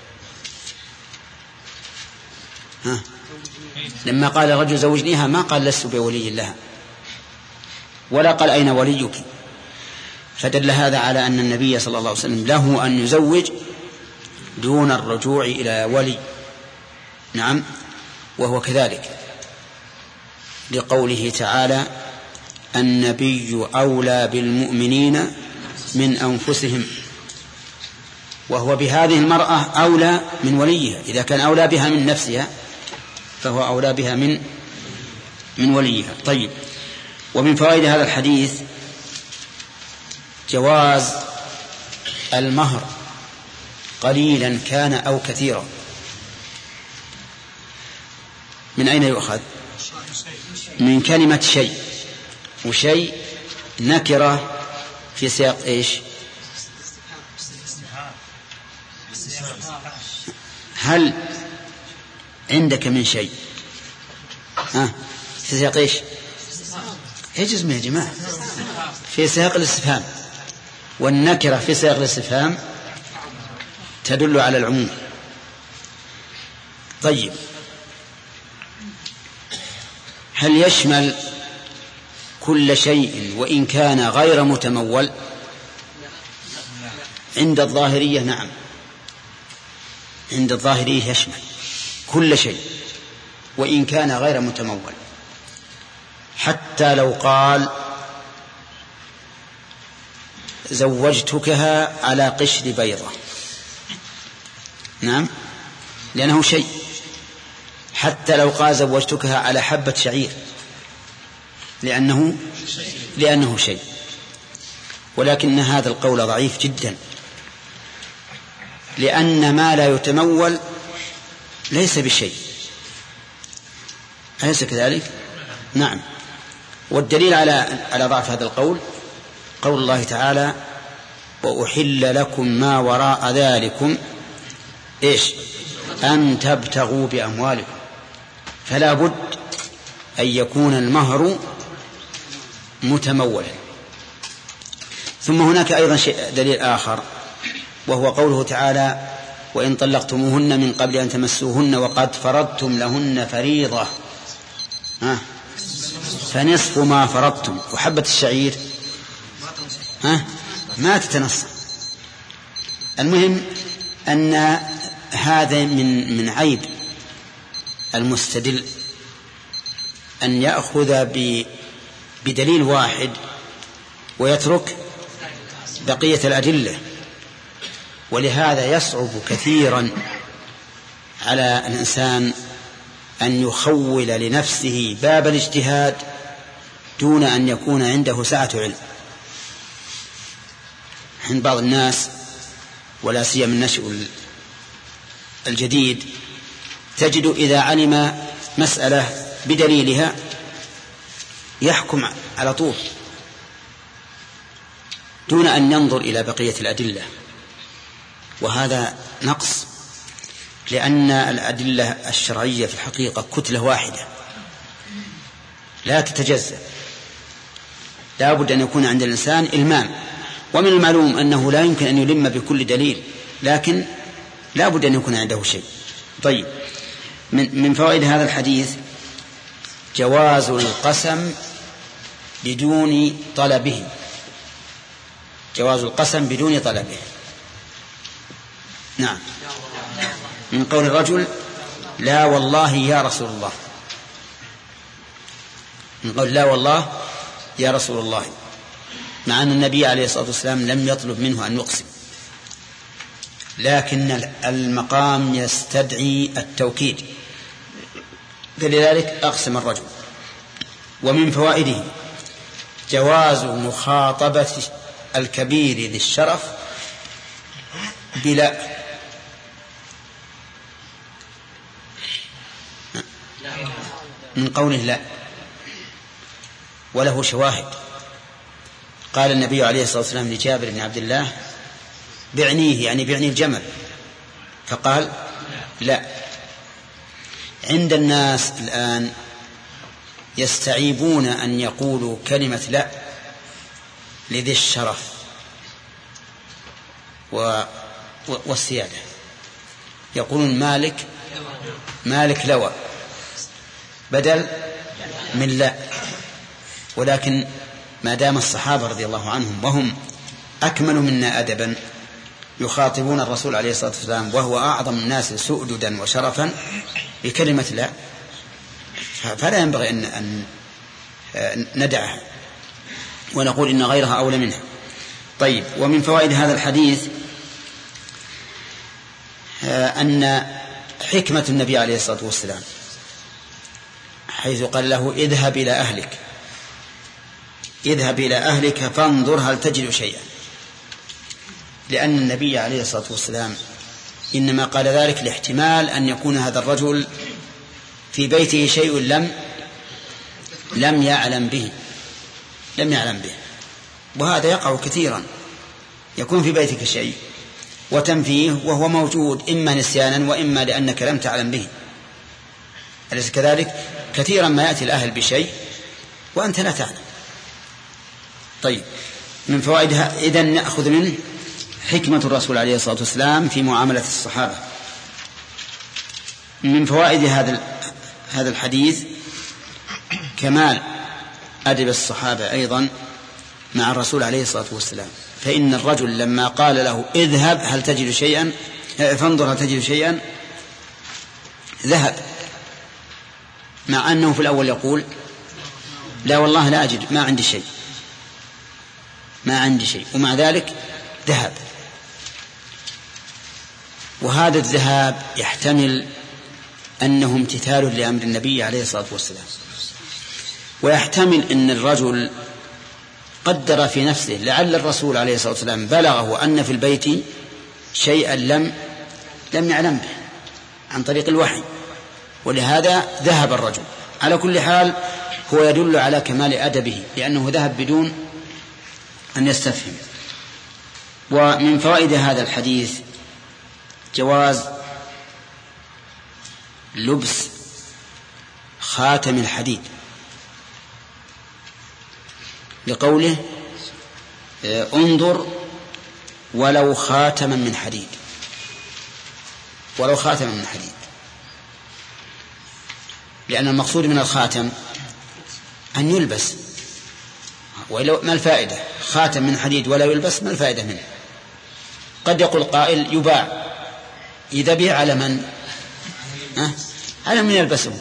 [SPEAKER 2] لما قال الرجل زوجنيها ما قال لست بولي لها ولا قال أين وليك، فدل هذا على أن النبي صلى الله عليه وسلم له أن يزوج دون الرجوع إلى ولي. نعم، وهو كذلك لقوله تعالى النبي أولى بالمؤمنين من أنفسهم، وهو بهذه المرأة أولى من وليها. إذا كان أولى بها من نفسها فهو أولى بها من وليها. طيب، ومن فوائد هذا الحديث جواز المهر قليلا كان أو كثيرا. من أين يؤخذ؟ من كلمة شيء، وشيء نكرة في سياق إيش؟ هل عندك من شيء؟ في سياق إيش؟ يجوز يا جماعة في سياق الاستفهام، والنكرة في سياق الاستفهام تدل على العموم. طيب، هل يشمل كل شيء وإن كان غير متمول؟ عند الظاهرية نعم، عند الظاهرية يشمل كل شيء وإن كان غير متمول، حتى لو قال زوجتكها على قشر بيضة، نعم، لأنه شيء. حتى لو قال زوجتكها على حبة شعير، لأنه شيء. ولكن هذا القول ضعيف جدا، لأن ما لا يتمول ليس بشيء، أليس كذلك؟ نعم. والدليل على ضعف هذا القول قول الله تعالى وأحل لكم ما وراء ذلكم إيش؟ أن تبتغوا بأموالكم. فلا بد أن يكون المهر متمولا. ثم هناك أيضا دليل آخر، وهو قوله تعالى وإن طلقتموهن من قبل أن تمسوهن وقد فرضتم لهن فريضة فنصف ما فرضتم. وحبة الشعير ما تتنص. المهم أن هذا من عيب المستدل أن يأخذ بدليل واحد ويترك بقية الأدلة، ولهذا يصعب كثيرا على الإنسان أن يخول لنفسه باب الاجتهاد دون أن يكون عنده سعة علم. عند بعض الناس ولا سيما النشء الجديد تجد إذا علم مسألة بدليلها يحكم على طول دون أن ينظر إلى بقية الأدلة، وهذا نقص، لأن الأدلة الشرعية في الحقيقة كتلة واحدة لا تتجزأ، لا بد أن يكون عند الإنسان إلمام. ومن المعلوم أنه لا يمكن أن يلم بكل دليل، لكن لا بد أن يكون عنده شيء. طيب، من فوائد هذا الحديث جواز القسم بدون طلبه، جواز القسم بدون طلبه. نعم، من قول الرجل لا والله يا رسول الله، من قول لا والله يا رسول الله، مع أن النبي عليه الصلاة والسلام لم يطلب منه أن يقسم، لكن المقام يستدعي التوكيد، فلذلك أقسم الرجل. ومن فوائده جواز مخاطبة الكبير ذي الشرف بلا، من قوله لا، وله شواهد. قال النبي عليه الصلاة والسلام لجابر بن عبد الله بعنيه، يعني بعني الجمل، فقال لا. عند الناس الآن يستعيبون أن يقولوا كلمة لا لذي الشرف والسيادة، يقولون مالك لوى بدل من لا. ولكن ما دام الصحابة رضي الله عنهم وهم أكمل منا أدبا يخاطبون الرسول عليه الصلاة والسلام وهو أعظم الناس سؤددا وشرفا بكلمة لا، فلا ينبغي أن ندعها ونقول إن غيرها أولى منها. طيب، ومن فوائد هذا الحديث أن حكمة النبي عليه الصلاة والسلام حيث قال له اذهب إلى أهلك فانظر هل تجد شيئا، لأن النبي عليه الصلاة والسلام إنما قال ذلك لاحتمال أن يكون هذا الرجل في بيته شيء لم يعلم به، وهذا يقع كثيرا، يكون في بيتك شيء وتنفيه وهو موجود إما نسيانا وإما لأنك لم تعلم به، أليس كذلك؟ كثيرا ما يأتي الأهل بشيء وأنت لا تعلم. طيب، من فوائدها إذن نأخذ منه حكمة الرسول عليه الصلاة والسلام في معاملة الصحابة. من فوائد هذا الحديث كمال أدب الصحابة أيضا مع الرسول عليه الصلاة والسلام، فإن الرجل لما قال له اذهب هل تجد شيئا، فانظر هل تجد شيئا، ذهب، مع أنه في الأول يقول لا والله لا أجد، ما عندي شيء، ومع ذلك ذهب. وهذا الذهاب يحتمل أنه امتثال لأمر النبي عليه الصلاة والسلام، ويحتمل أن الرجل قدر في نفسه لعل الرسول عليه الصلاة والسلام بلغه أن في البيت شيئا لم يعلم به عن طريق الوحي، ولهذا ذهب الرجل. على كل حال هو يدل على كمال أدبه لأنه ذهب بدون أن يستفهم. ومن فوائد هذا الحديث جواز لبس خاتم الحديد، لقوله انظر ولو خاتما من حديد، لأن المقصود من الخاتم أن يلبس، ما الفائدة؟ خاتم من حديد ولا يلبس، ما الفائدة منه؟ قد يقول قائل يباع، إذا بيع على من؟ على من يلبسه.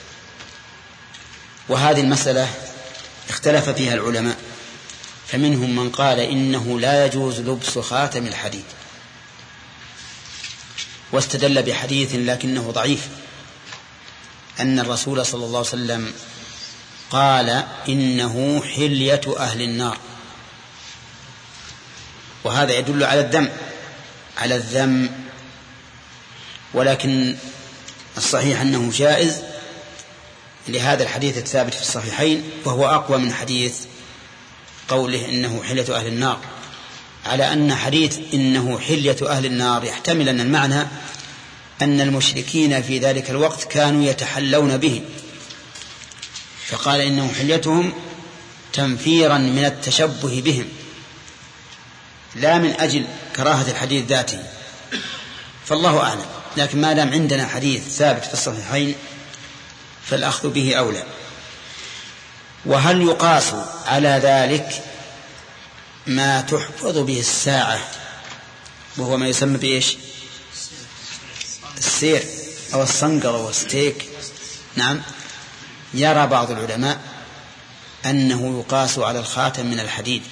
[SPEAKER 2] وهذه المسألة اختلف فيها العلماء، فمنهم من قال إنه لا يجوز لبس خاتم الحديد، واستدل بحديث لكنه ضعيف، أن الرسول صلى الله عليه وسلم قال إنه حلية أهل النار، وهذا يدل على الذم، ولكن الصحيح أنه جائز لهذا الحديث الثابت في الصحيحين، وهو أقوى من حديث قوله إنه حلية أهل النار، على أن حديث إنه حلية أهل النار يحتمل أن المعنى أن المشركين في ذلك الوقت كانوا يتحلون به، فقال إنه حليتهم تنفيرا من التشبه بهم، لا من أجل كراهة الحديث ذاته، فالله أعلم. لكن ما دام عندنا حديث ثابت في الصحيحين فالأخذ به أولى. وهل يقاس على ذلك ما تحفظ به الساعة، وهو ما يسمى بإيش؟ السير أو الصنقر أو الستيك؟ نعم، يرى بعض العلماء أنه يقاس على الخاتم من الحديد،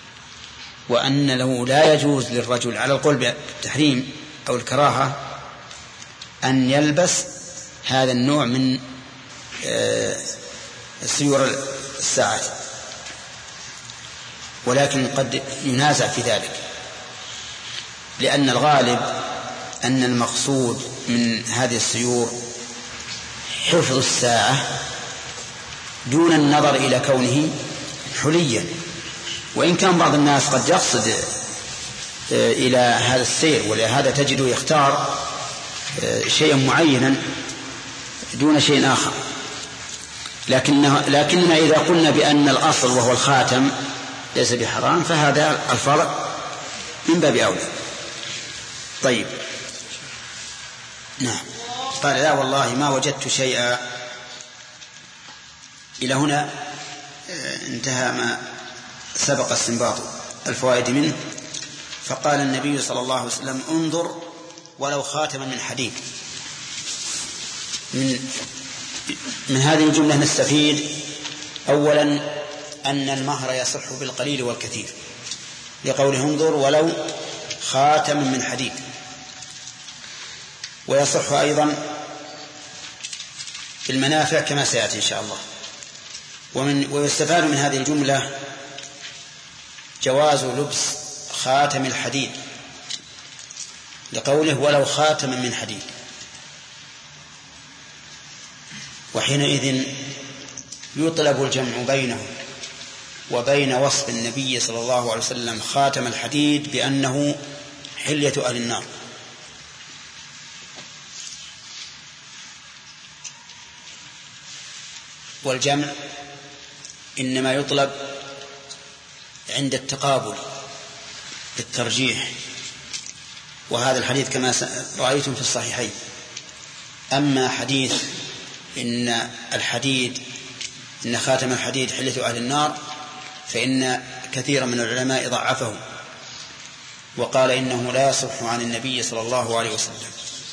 [SPEAKER 2] وأنه لا يجوز للرجل على القول بالتحريم أو الكراهة أن يلبس هذا النوع من سيور الساعات، ولكن قد ينازع في ذلك، لأن الغالب أن المقصود من هذه السيور حفظ الساعة دون النظر إلى كونه حليا، وإن كان بعض الناس قد يقصد إلى هذا السير، ولهذا تجده يختار شيئا معينا دون شيء آخر. لكننا إذا قلنا بأن الأصل وهو الخاتم ليس بحرام فهذا الفرق من باب أولى. طيب، نعم. قال لا والله ما وجدت شيئا. إلى هنا انتهى ما سبق استنباط الفوائد منه. فقال النبي صلى الله عليه وسلم انظر ولو خاتما من حديد. من هذه الجملة نستفيد أولا أن المهر يصح بالقليل والكثير، لقوله انظر ولو خاتما من حديد، ويصح أيضا بالمنافع كما سيأتي إن شاء الله. ويستفاد من هذه الجملة جواز لبس خاتم الحديد، لقوله ولو خاتما من حديد، وحينئذ يطلب الجمع بينه وبين وصف النبي صلى الله عليه وسلم خاتم الحديد بأنه حلية أهل النار. والجمع إنما يطلب عند التقابل بالترجيح، وهذا الحديث كما رأيتم في الصحيحين. أما حديث إن خاتم الحديد حلية أهل النار فإن كثيرا من العلماء ضعفه وقال إنه لا يصح عن النبي صلى الله عليه وسلم،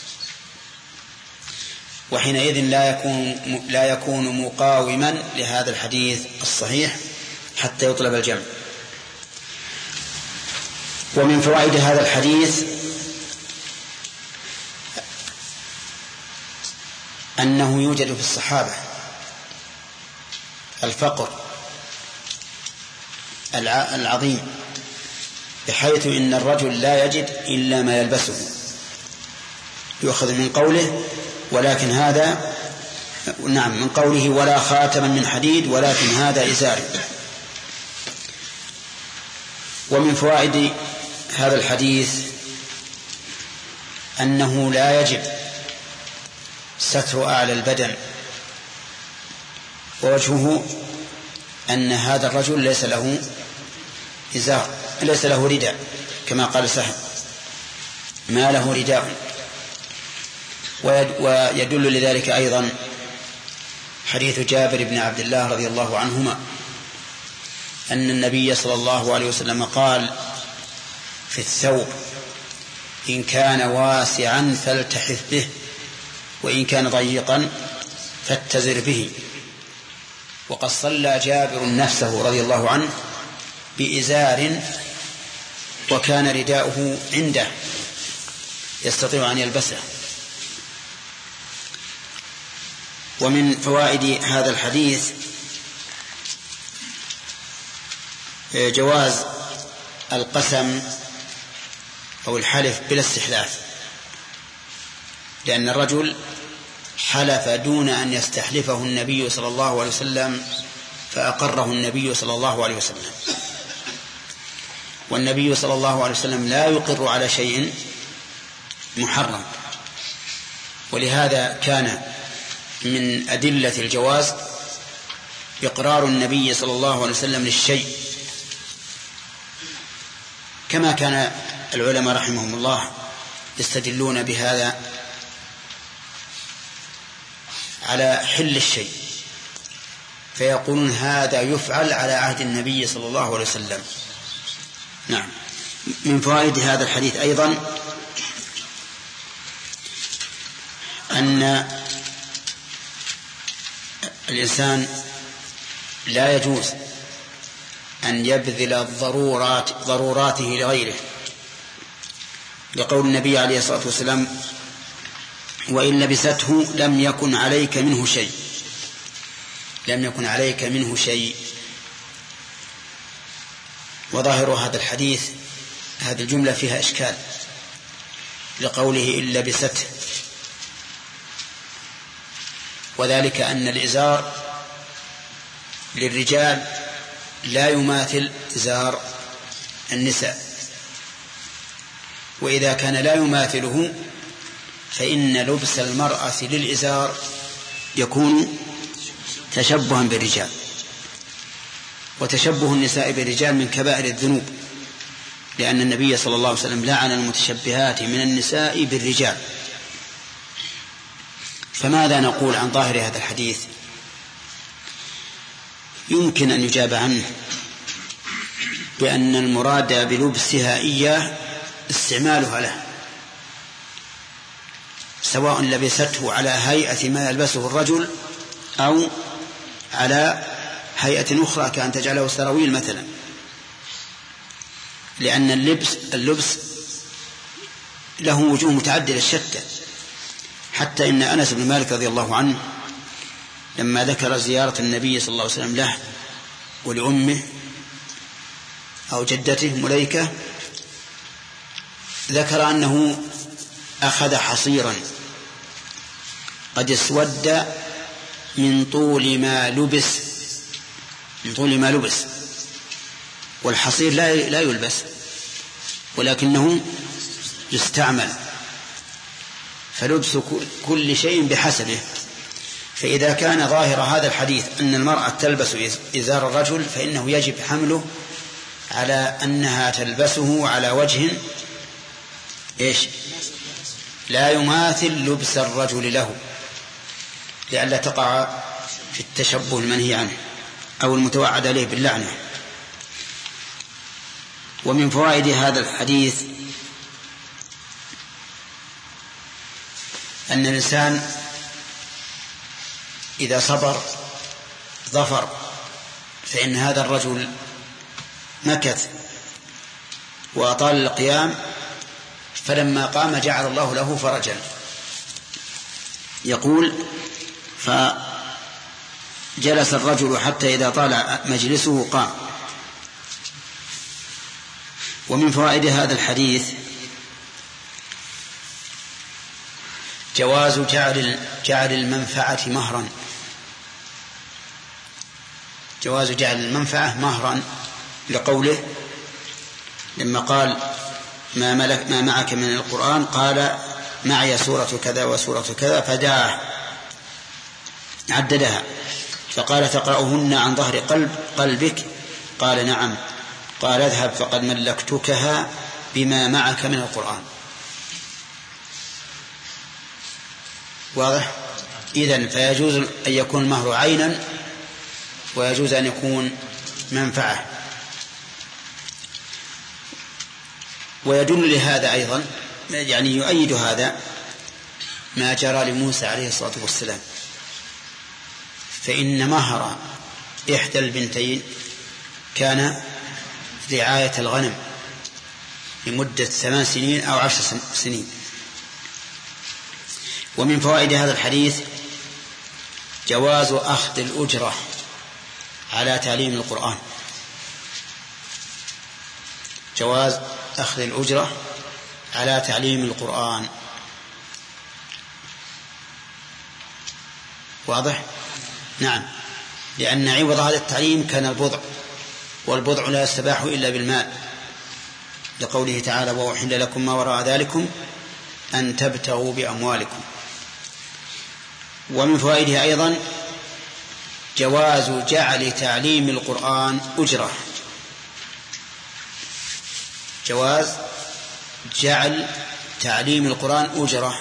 [SPEAKER 2] وحينئذ لا يكون مقاوما لهذا الحديث الصحيح حتى يطلب الجمع. ومن فوائد هذا الحديث أنه يوجد في الصحابة الفقر العظيم، بحيث إن الرجل لا يجد إلا ما يلبسه، يؤخذ من قوله ولكن هذا نعم من قوله ولا خاتما من حديد ولكن هذا إزاري. ومن فوائد هذا الحديث أنه لا يجب ستر أعلى البدن، ووجهه أن هذا الرجل ليس له إزار، ليس له رداء، كما قال سهل ما له رداء. ويدل لذلك أيضا حديث جابر بن عبد الله رضي الله عنهما أن النبي صلى الله عليه وسلم قال في الثوب: إن كان واسعا فالتحف به، وإن كان ضيقا فاتزر به. وقد صلى جابر نفسه رضي الله عنه بإزار وكان رداؤه عنده يستطيع أن يلبسه. ومن فوائد هذا الحديث جواز القسم أو الحلف بلا استحلاف، لأن الرجل حلف دون أن يستحلفه النبي صلى الله عليه وسلم فأقره النبي صلى الله عليه وسلم، والنبي صلى الله عليه وسلم لا يقر على شيء محرم، ولهذا كان من أدلة الجواز إقرار النبي صلى الله عليه وسلم للشيء، كما كان العلماء رحمهم الله يستدلون بهذا على حل الشيء، فيقولون هذا يفعل على عهد النبي صلى الله عليه وسلم. نعم. من فوائد هذا الحديث أيضا أن الإنسان لا يجوز أن يبذل ضروراته لغيره، لقول النبي عليه الصلاة والسلام: وإن لبسته لم يكن عليك منه شيء، لم يكن عليك منه شيء. وظاهر هذا الحديث هذه الجملة فيها إشكال، لقوله إن لبسته، وذلك أن الإزار للرجال لا يماثل إزار النساء، وإذا كان لا يماثله فإن لبس المرأة للإزار يكون تشبها بالرجال، وتشبه النساء بالرجال من كبائر الذنوب، لأن النبي صلى الله عليه وسلم لعن المتشبهات من النساء بالرجال. فماذا نقول عن ظاهر هذا الحديث؟ يمكن أن يجاب عنه بأن المراد بلبسها إياه استعمالها له، سواء لبسته على هيئة ما يلبسه الرجل أو على هيئة أخرى كأن تجعله سراويل مثلا، لأن اللبس له وجوه متعددة شتى. حتى إن أنس بن مالك رضي الله عنه لما ذكر زيارة النبي صلى الله عليه وسلم له ولأمه أو جدته مليكة، ذكر أنه أخذ حصيرا قد اسود من طول ما لبس، والحصير لا يلبس ولكنه يستعمل، فلبس كل شيء بحسبه. فإذا كان ظاهر هذا الحديث أن المرأة تلبس إزار الرجل، فإنه يجب حمله على أنها تلبسه على وجه لا يماثل لبس الرجل له، لئلا تقع في التشبه المنهي عنه أو المتوعد عليه باللعنة. ومن فوائد هذا الحديث أن الإنسان إذا ظفر فإن هذا الرجل مكث وأطال القيام، فلما قام جعل الله له فرجا. يقول: فجلس الرجل حتى إذا طال مجلسه قام. ومن فوائد هذا الحديث جواز جعل المنفعة مهرا، جواز جعل المنفعة مهرا، لقوله لما قال ما معك من القرآن، قال معي سورة كذا وسورة كذا، فدعاه عددها، فقال تقرأهن عن ظهر قلبك؟ قال نعم. قال اذهب فقد ملكتكها بما معك من القرآن. واضح؟ إذن فيجوز أن يكون المهر عينا، ويجوز أن يكون منفعة. ويدل لهذا أيضا، يعني يؤيد هذا ما جرى لموسى عليه الصلاة والسلام، فإن مهر إحدى البنتين كان رعاية الغنم لمدة 8 سنين أو 10 سنين. ومن فوائد هذا الحديث جواز أخذ الأجرة على تعليم القرآن، جواز أخذ الأجرة على تعليم القرآن. واضح؟ نعم، لأن عوض هذا التعليم كان البضع، والبضع لا يستباح إلا بالمال، لقوله تعالى: وأحل لكم ما وراء ذلكم أن تبتغوا بأموالكم. ومن فوائده أيضا جواز جعل تعليم القرآن أجرة، جواز جعل تعليم القرآن أجرة.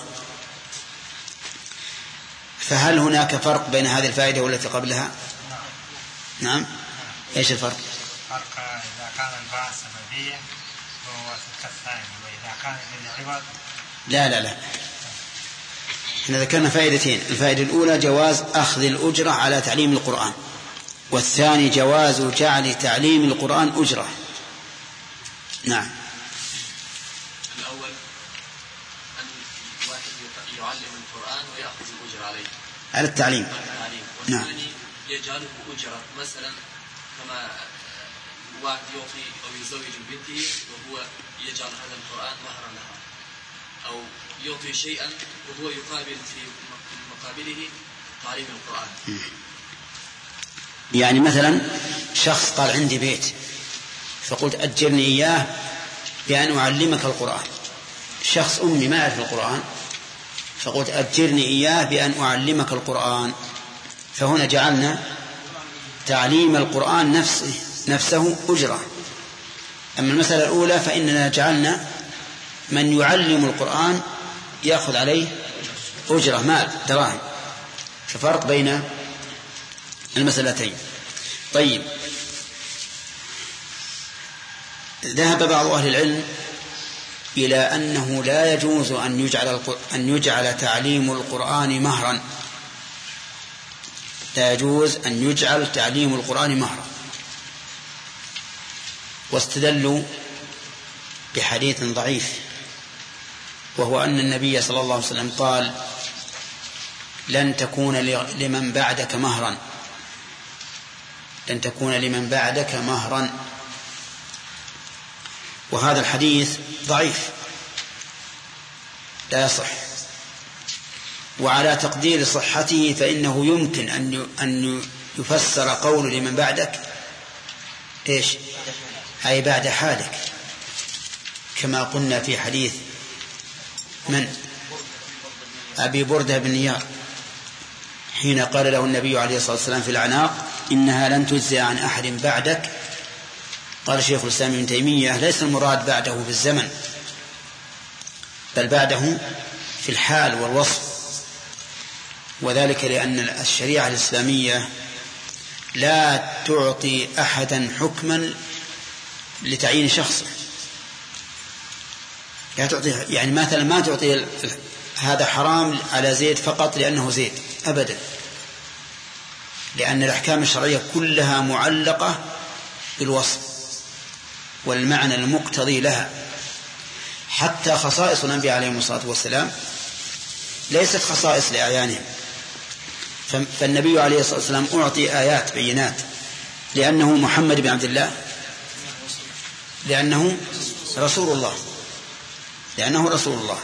[SPEAKER 2] فهل هناك فرق بين هذه الفائدة والتي قبلها؟ نعم. ايش الفرق؟
[SPEAKER 8] فرق إذا كان الباء سببية فهو الثاني، وإذا كان للعوض
[SPEAKER 2] لا احنا ذكرنا فائدتين، الفائدة الأولى جواز أخذ الأجرة على تعليم القرآن، والثاني جواز جعل تعليم القرآن أجرة. نعم.
[SPEAKER 9] الأول أن الواحد يعلم القرآن ويأخذ الأجرة على
[SPEAKER 2] التعليم.
[SPEAKER 9] نعم. يجعله أجرة، مثلا كما واحد يعطي أو يزوج بنته وهو يجعل هذا القرآن مهرا لها، أو يعطي شيئا وهو يقابل في مقابله تعليم القرآن.
[SPEAKER 2] يعني مثلا شخص قال عندي بيت فقلت أجرني إياه بأن أعلمك القرآن، شخص أمي ما يعرف القرآن فقلت أجرني إياه بأن أعلمك القرآن، فهنا جعلنا تعليم القرآن نفسه أجرة. أما المسألة الأولى فإننا جعلنا من يعلم القرآن يأخذ عليه أجرة مال دراهم، ففرق بين المسألتين. طيب، ذهب بعض أهل العلم إلى أنه لا يجوز أن يجعل تعليم القرآن مهرا، لا يجوز أن يجعل تعليم القرآن مهرا، واستدلوا بحديث ضعيف، وهو أن النبي صلى الله عليه وسلم قال: لن تكون لمن بعدك مهرا، لن تكون لمن بعدك مهرا. وهذا الحديث ضعيف لا يصح، وعلى تقدير صحته فإنه يمكن أن يفسر قول لمن بعدك إيش؟ أي بعد حالك، كما قلنا في حديث من؟ أبي بردة بن نيار، حين قال له النبي عليه الصلاة والسلام في العناق: إنها لن تجزي عن أحد بعدك. قال شيخ الإسلام ابن تيمية: ليس المراد بعده في الزمن، بل بعده في الحال والوصف، وذلك لأن الشريعة الإسلامية لا تعطي أحدا حكما لتعيين شخصه، لا تعطي، يعني مثلا ما تعطي هذا حرام على زيد فقط لأنه زيد، أبدا، لأن الأحكام الشرعية كلها معلقة بالوصف والمعنى المقتضي لها. حتى خصائص الأنبياء عليهم الصلاة والسلام ليست خصائص لأعيانهم، فالنبي عليه الصلاة والسلام أعطي آيات بينات لأنه محمد بن عبد الله، لأنه رسول الله، لأنه رسول الله.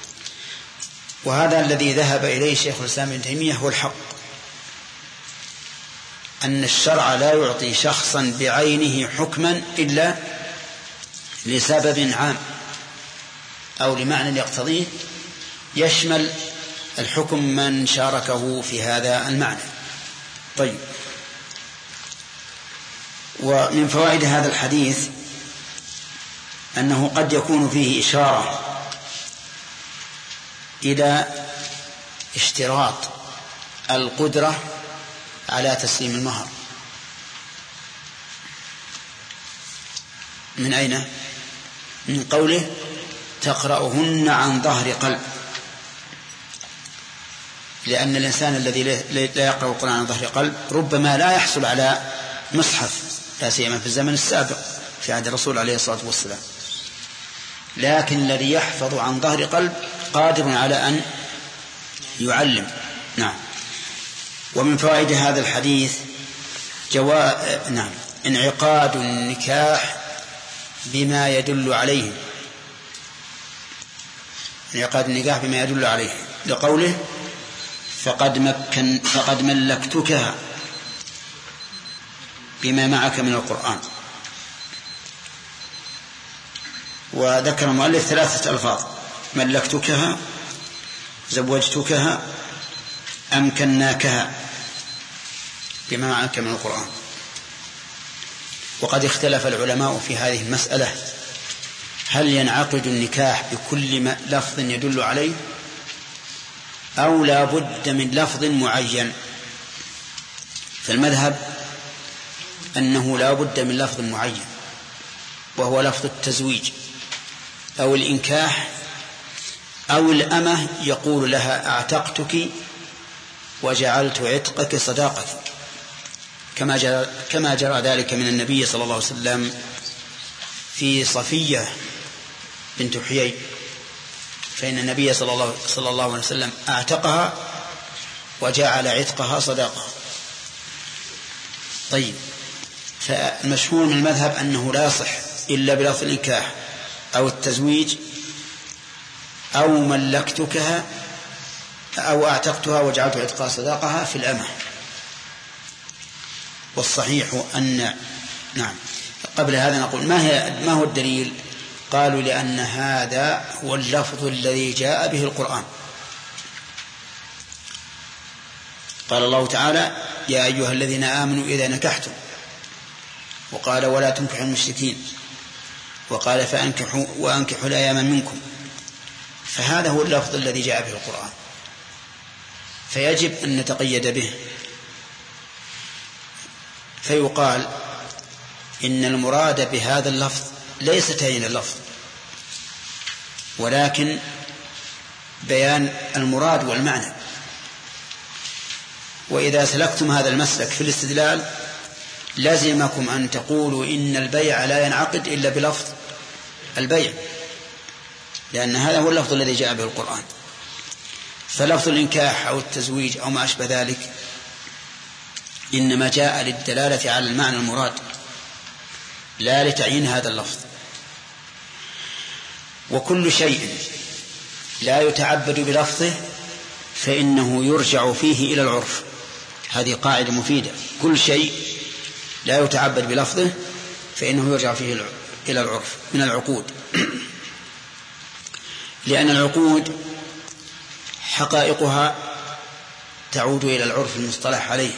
[SPEAKER 2] وهذا الذي ذهب إليه شيخ الإسلام ابن تيمية هو الحق، أن الشرع لا يعطي شخصا بعينه حكما إلا لسبب عام أو لمعنى يقتضيه يشمل الحكم من شاركه في هذا المعنى. طيب، ومن فوائد هذا الحديث أنه قد يكون فيه إشارة إلى اشتراط القدرة على تسليم المهر. من أين؟ من قوله تقرأهن عن ظهر قلب، لأن الإنسان الذي لا يقرأ القرآن عن ظهر قلب ربما لا يحصل على مصحف، لا سيما في الزمن السابق في عهد الرسول عليه الصلاة والسلام، لكن الذي يحفظ عن ظهر قلب قادر على أن يعلم. نعم. ومن فوائد هذا الحديث انعقاد النكاح بما يدل عليه، انعقاد النكاح بما يدل عليه، لقوله فقد ملكتكها بما معك من القرآن. وذكر المؤلف 3 ألفاظ: ملكتكها، زوجتكها، أمكناكها بما معك من القرآن. وقد اختلف العلماء في هذه المسألة، هل ينعقد النكاح بكل لفظ يدل عليه أو لا بد من لفظ معين؟ فالمذهب أنه لا بد من لفظ معين، وهو لفظ التزويج أو الإنكاح، أو الأمة يقول لها أعتقتك وجعلت عتقك صداقتي، كما جرى ذلك من النبي صلى الله عليه وسلم في صفية بنت حيي، فإن النبي صلى الله عليه وسلم أعتقها وجعل عتقها صداقة. طيب، فالمشهور من المذهب أنه لا يصح إلا بلفظ النكاح أو التزويج أو ملكتكها أو أعتقتها وجعلت عتقها صداقها في الأمة. والصحيح أن قبل هذا نقول ما هو الدليل؟ قالوا لأن هذا هو اللفظ الذي جاء به القرآن. قال الله تعالى: يا أيها الذين آمنوا إذا نكحتم، وقال: ولا تنكحوا المشركين، وقال: فأنكحوا وأنكحوا الأيام منكم. فهذا هو اللفظ الذي جاء به القرآن، فيجب أن نتقيد به. فيقال إن المراد بهذا اللفظ ليس تعيين اللفظ، ولكن بيان المراد والمعنى. وإذا سلكتم هذا المسلك في الاستدلال لازمكم أن تقولوا إن البيع لا ينعقد إلا بلفظ البيع، لأن هذا هو اللفظ الذي جاء به القرآن. فلفظ الإنكاح أو التزويج أو ما أشبه ذلك إنما جاء للدلالة على المعنى المراد، لا لتعيين هذا اللفظ. وكل شيء لا يتعبد بلفظه فإنه يرجع فيه إلى العرف. هذه قاعدة مفيدة: كل شيء لا يتعبد بلفظه فإنه يرجع فيه إلى العرف من العقود، لأن العقود حقائقها تعود إلى العرف المصطلح عليه.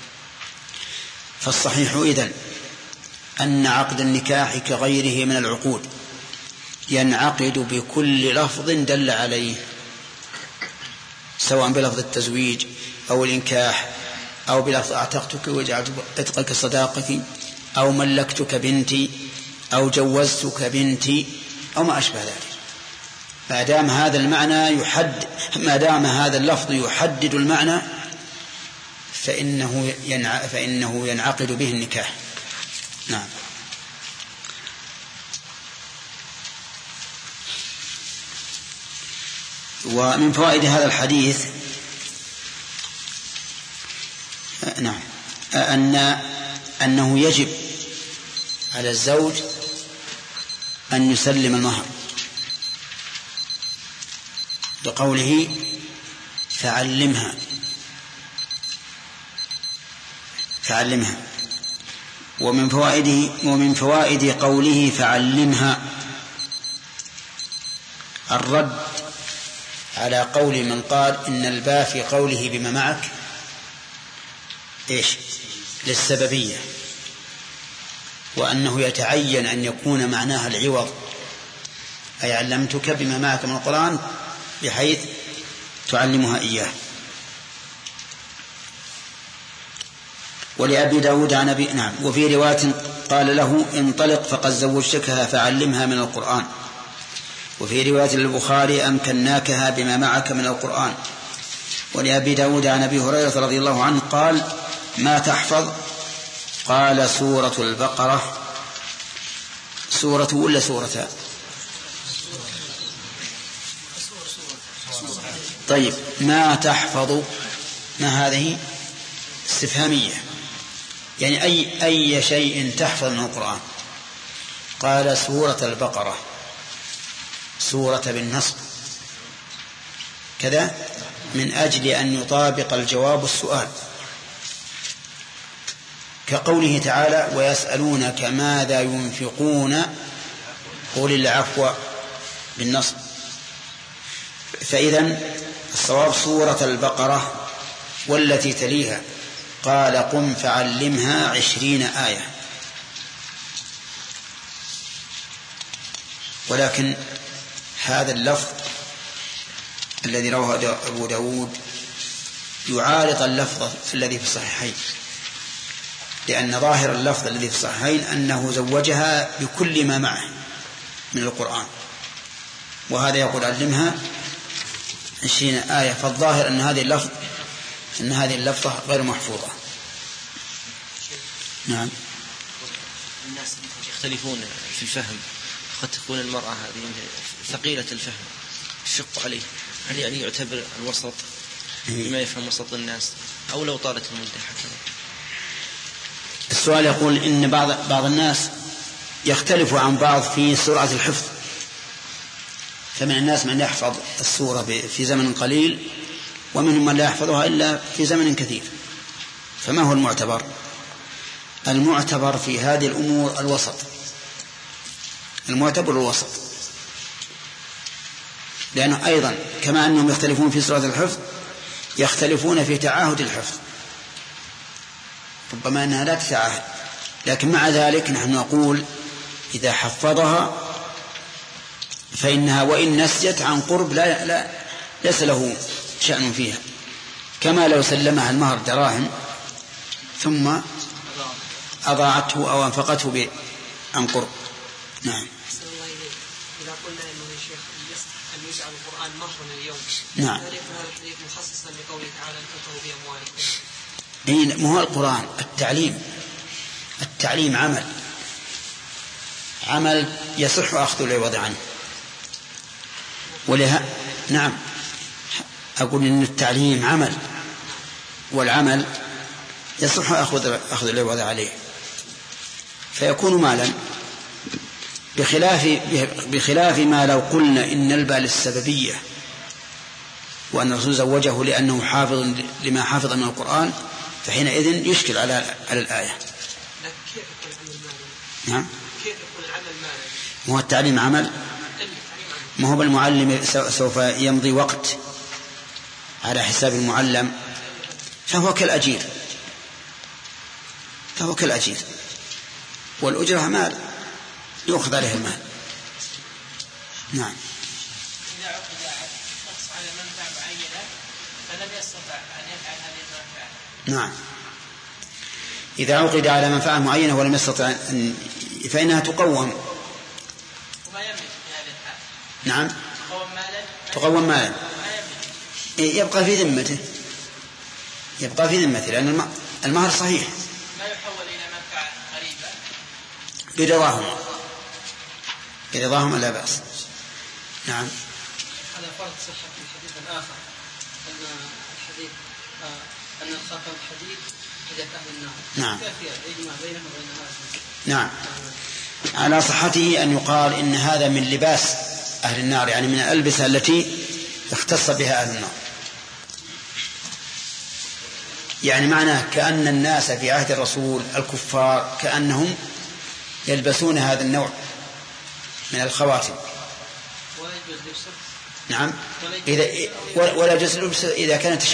[SPEAKER 2] فالصحيح إذن أن عقد النكاح كغيره من العقود ينعقد بكل لفظ دل عليه، سواء بلفظ التزويج أو الإنكاح أو بلفظ أعتقتك وجعلت عتقك صداقتي أو ملكتك بنتي أو جوزتك بنتي أو ما أشبه ذلك، ما دام هذا اللفظ يحدد المعنى فإنه ينعقد به النكاح. نعم. ومن فوائد هذا الحديث أنه يجب على الزوج أن يسلم المهر، لقوله فعلمها. ومن فوائد قوله فعلمها الرد على قول من قال إن الباء في قوله بما معك للسببية، وأنه يتعين أن يكون معناها العوض، أي علمتك بما معك من القرآن بحيث تعلمها إياه. ولأبي داود عن وفي رواية قال له انطلق فقد زوجتكها فعلمها من القرآن. وفي رواية البخاري أمكناكها بما معك من القرآن. ولأبي داود عن أبي هريرة رضي الله عنه قال ما تحفظ؟ قال سورة البقرة. سورة ولا سورة؟ طيب ما تحفظ؟ ما هذه استفهامية، يعني أي شيء تحفظ من القرآن؟ قال سورة البقرة، سورة بالنصب كذا من أجل أن يطابق الجواب السؤال، كقوله تعالى ويسألونك ماذا ينفقون قل العفو بالنصب. فإذن الصواب سورة البقرة والتي تليها. قال قم فعلمها 20 آية. ولكن هذا اللفظ الذي رواه أبو داود يعارض اللفظ الذي في الصحيحين، لأن ظاهر اللفظ الذي في الصحيحين أنه زوجها بكل ما معه من القرآن، وهذا يقول علمها 20 آية. فالظاهر أن هذه اللفظة غير محفوظة. نعم.
[SPEAKER 10] الناس يختلفون في الفهم، قد تكون المرأة هذه ثقيلة الفهم الشق عليه، هل يعني يعتبر الوسط بما يفهم وسط الناس أو لو طالت المدة حتى؟
[SPEAKER 2] السؤال يقول إن بعض الناس يختلف عن بعض في سرعة الحفظ، فمن الناس من يحفظ السورة في زمن قليل، ومنهم من لا يحفظها إلا في زمن كثير. فما هو المعتبر؟ المعتبر في هذه الأمور الوسط، المعتبر الوسط، لأنه أيضا كما أنهم يختلفون في سرعة الحفظ يختلفون في تعاهد الحفظ، ربما أنها لا تتعاهد، لكن مع ذلك نحن نقول إذا حفظها فإنها وإن نسيت عن قرب ليس له شأن فيها، كما لو سلمها المهر دراهم ثم أضاعته أو أنفقته عن قرب. نعم.
[SPEAKER 3] إذا قلنا أنه يا شيخ أن يجعل القرآن مهرا اليوم،
[SPEAKER 2] نعم،
[SPEAKER 3] هل يكون هذا الحديث مخصصا لقوله تعالى انفقوا بأموالكم؟
[SPEAKER 2] ما هو القرآن التعليم عمل يصح أخذ العوض عنه، نعم أقول إن التعليم عمل، والعمل يصح أخذ العوض عليه، فيكون مالا، بخلاف ما لو قلنا إن الباء للسببية وأن الرسول زوجه لأنه حافظ لما حافظ من القرآن، فحينئذ يشكل على الآية.
[SPEAKER 3] كيف يكون العمل مالا؟
[SPEAKER 2] نعم.
[SPEAKER 3] كيف يكون العمل مالا؟
[SPEAKER 2] ما هو التعليم عمل؟ ما هو بالمعلم سوف يمضي وقت على حساب المعلم، فهو كالأجير، والأجرة مال يأخذ عليه المال. نعم.
[SPEAKER 5] إذا عقد شخص على منفعة معينة فلم يستطع أن يفعل هذه المنفعة.
[SPEAKER 2] نعم. إذا عقد على منفعة معينة ولم يستطع فإنها تقوم.
[SPEAKER 5] وما يملك في هذه الحال.
[SPEAKER 2] نعم.
[SPEAKER 5] تقوم مالا.
[SPEAKER 2] يبقى في ذمته، لأن المهر صحيح.
[SPEAKER 5] ما يحول إلى منفعة قريبة.
[SPEAKER 2] برضاهما لا بأس. نعم.
[SPEAKER 11] هذا فرض صحة في الحديث الآخر أن الحديث أن الخاتم الحديد إذا أهل النار.
[SPEAKER 2] نعم.
[SPEAKER 11] يجمع بينهم وبين هذا.
[SPEAKER 2] نعم. على صحته أن يقال إن هذا من لباس أهل النار، يعني من الألبسة التي اختص بها أهل النار، يعني معناه كأن الناس في عهد الرسول الكفار كأنهم يلبسون هذا النوع من الخواتم. نعم. ولا يجوز لبس إذا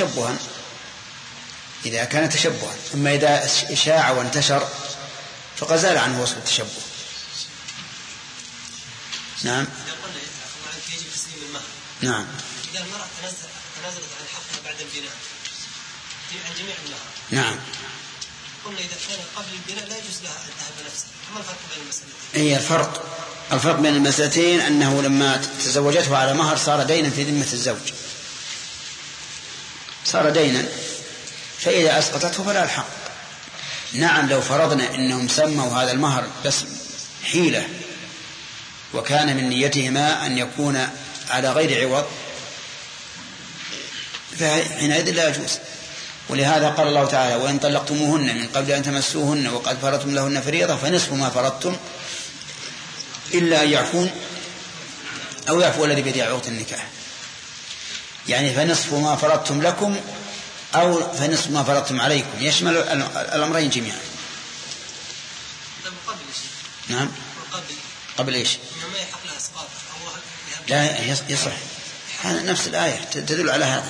[SPEAKER 2] كان تشبها، أما إذا شاع وانتشر فقد زال عنه وصف التشبه. نعم. نعم.
[SPEAKER 11] إذا المرأة تنازلت عن حقها بعد البناء عن جميع المهر.
[SPEAKER 2] نعم.
[SPEAKER 11] قلنا إذا كان قبل البناء لا يجوز لها الذهاب بنفسها، ما الفرق بين المسألتين؟
[SPEAKER 2] هي الفرق بين المسألتين أنه لما تزوجته على مهر صار دينا في ذمة الزوج، صار دينا، فإذا أسقطته فلا الحق. نعم لو فرضنا أنهم سموا هذا المهر بس حيلة وكان من نيتهما أن يكون على غير عوض فحينئذ لا يجوز. ولهذا قال الله تعالى: وإن طلقتموهن من قبل أن تمسوهن وقد فرضتم لهن فريضة فنصف ما فرضتم إلا أن يعفون أو يعفو الذي بيده عقدة النكاح. يعني فنصف ما فرضتم لكم أو فنصف ما فرضتم عليكم، يشمل الأمرين جميعا. نعم قبل إيش؟ لا يصح، هذا نفس الآية تدل على هذا.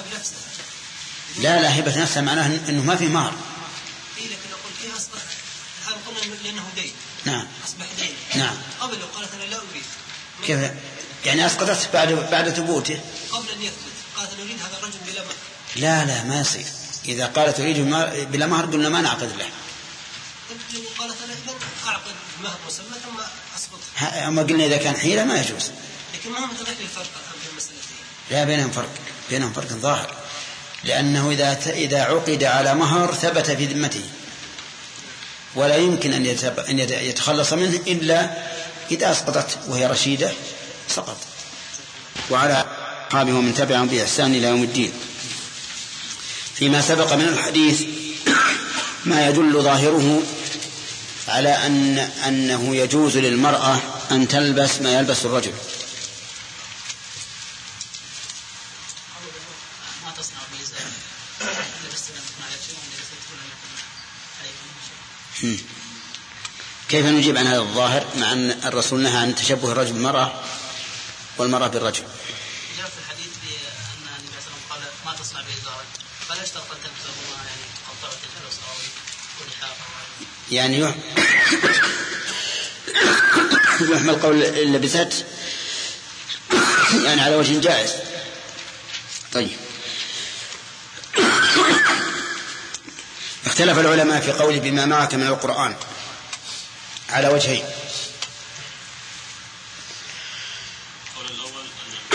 [SPEAKER 2] لا هبة نفسها معناه أنه ما في مهر.
[SPEAKER 11] لكن نقول فيها أصبح الآن قلنا لأنه دين.
[SPEAKER 2] نعم
[SPEAKER 11] أصبح دين.
[SPEAKER 2] نعم.
[SPEAKER 11] قبل لو قالت أنا لا أريد.
[SPEAKER 2] كيف يعني أسقطت بعد ثبوته؟
[SPEAKER 11] قبل أن يثبت قالت أنا أريد هذا الرجل بلا مهر.
[SPEAKER 2] لا ما يصير. إذا قالت أريد بلا مهر قلنا ما نعقد له.
[SPEAKER 11] قالت أنا إذن أعقد مهر مسمى ثم أسقطها.
[SPEAKER 2] أما قلنا إذا كان حيلة ما يجوز.
[SPEAKER 11] لكن ما هو متضح الفرق بين المسألتين؟
[SPEAKER 2] لا بينهم فرق ظاهر، لأنه إذا عقد على مهر ثبت في ذمته ولا يمكن أن يتخلص منه إلا إذا أسقطت وهي رشيدة سقط. وعلى أصحابه ومن تبعهم بإحسان إلى يوم الدين. فيما سبق من الحديث ما يدل ظاهره على أنه يجوز للمرأة أن تلبس ما يلبس الرجل. كيف نجيب عن هذا الظاهر مع أن الرسول نهى عن تشبه الرجل بالمرأة والمرأة بالرجل؟
[SPEAKER 6] جاء في الحديث بأن النبي صلى الله عليه وسلم قال ما تصنع بإزارك، فلا اشترط أن تلبسهما يعني قطعة الفلوس أو كل
[SPEAKER 2] يعني يحمل قول لبست يعني على وجه جائز. طيب اختلف العلماء في قوله بما معك من القرآن على وجهين.
[SPEAKER 7] القول الأول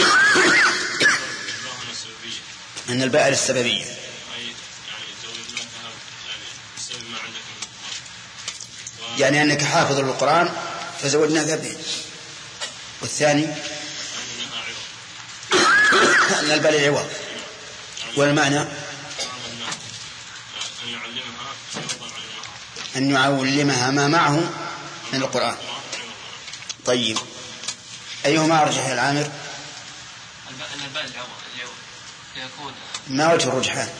[SPEAKER 2] أن الباء للسببية، يعني أنك حافظ للقرآن فزودناك به. والثاني أن الباء للعوض، والمعنى أن يعلمها ما معه من القرآن. طيب أيهما أرجح يا العامر؟
[SPEAKER 9] أن الباء العوض يكون
[SPEAKER 2] ما وجه الرجحان؟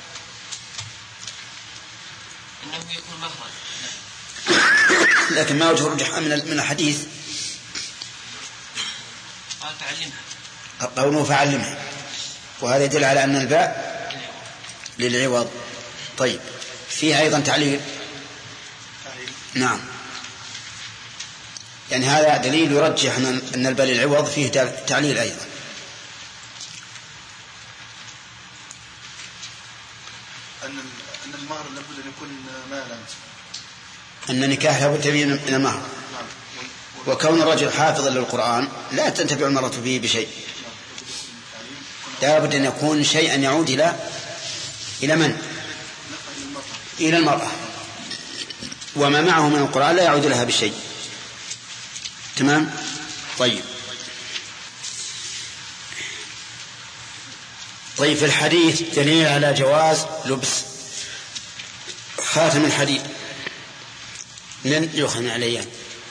[SPEAKER 9] أنه يكون مهرا.
[SPEAKER 2] لكن ما وجه الرجحان من الحديث؟
[SPEAKER 9] قال فعلمها،
[SPEAKER 2] قوله فعلمها، وهذا يدل على أن الباء للعوض. طيب فيه أيضا تعليل. نعم، يعني هذا دليل يرجح أن الباء للعوض فيه تعليل أيضا.
[SPEAKER 7] أن المهر لابد أن يكون مالا،
[SPEAKER 2] أن النكاح لابد من المهر. وكون الرجل حافظا للقرآن لا تنتفع المرأة به بشيء، لابد أن يكون شيئا يعود إلى من؟ إلى المرأة، وما معه من القرآن لا يعود لها بشيء. تمام. طيب في الحديث دليل على جواز لبس خاتم الحديد. من يخن عليان؟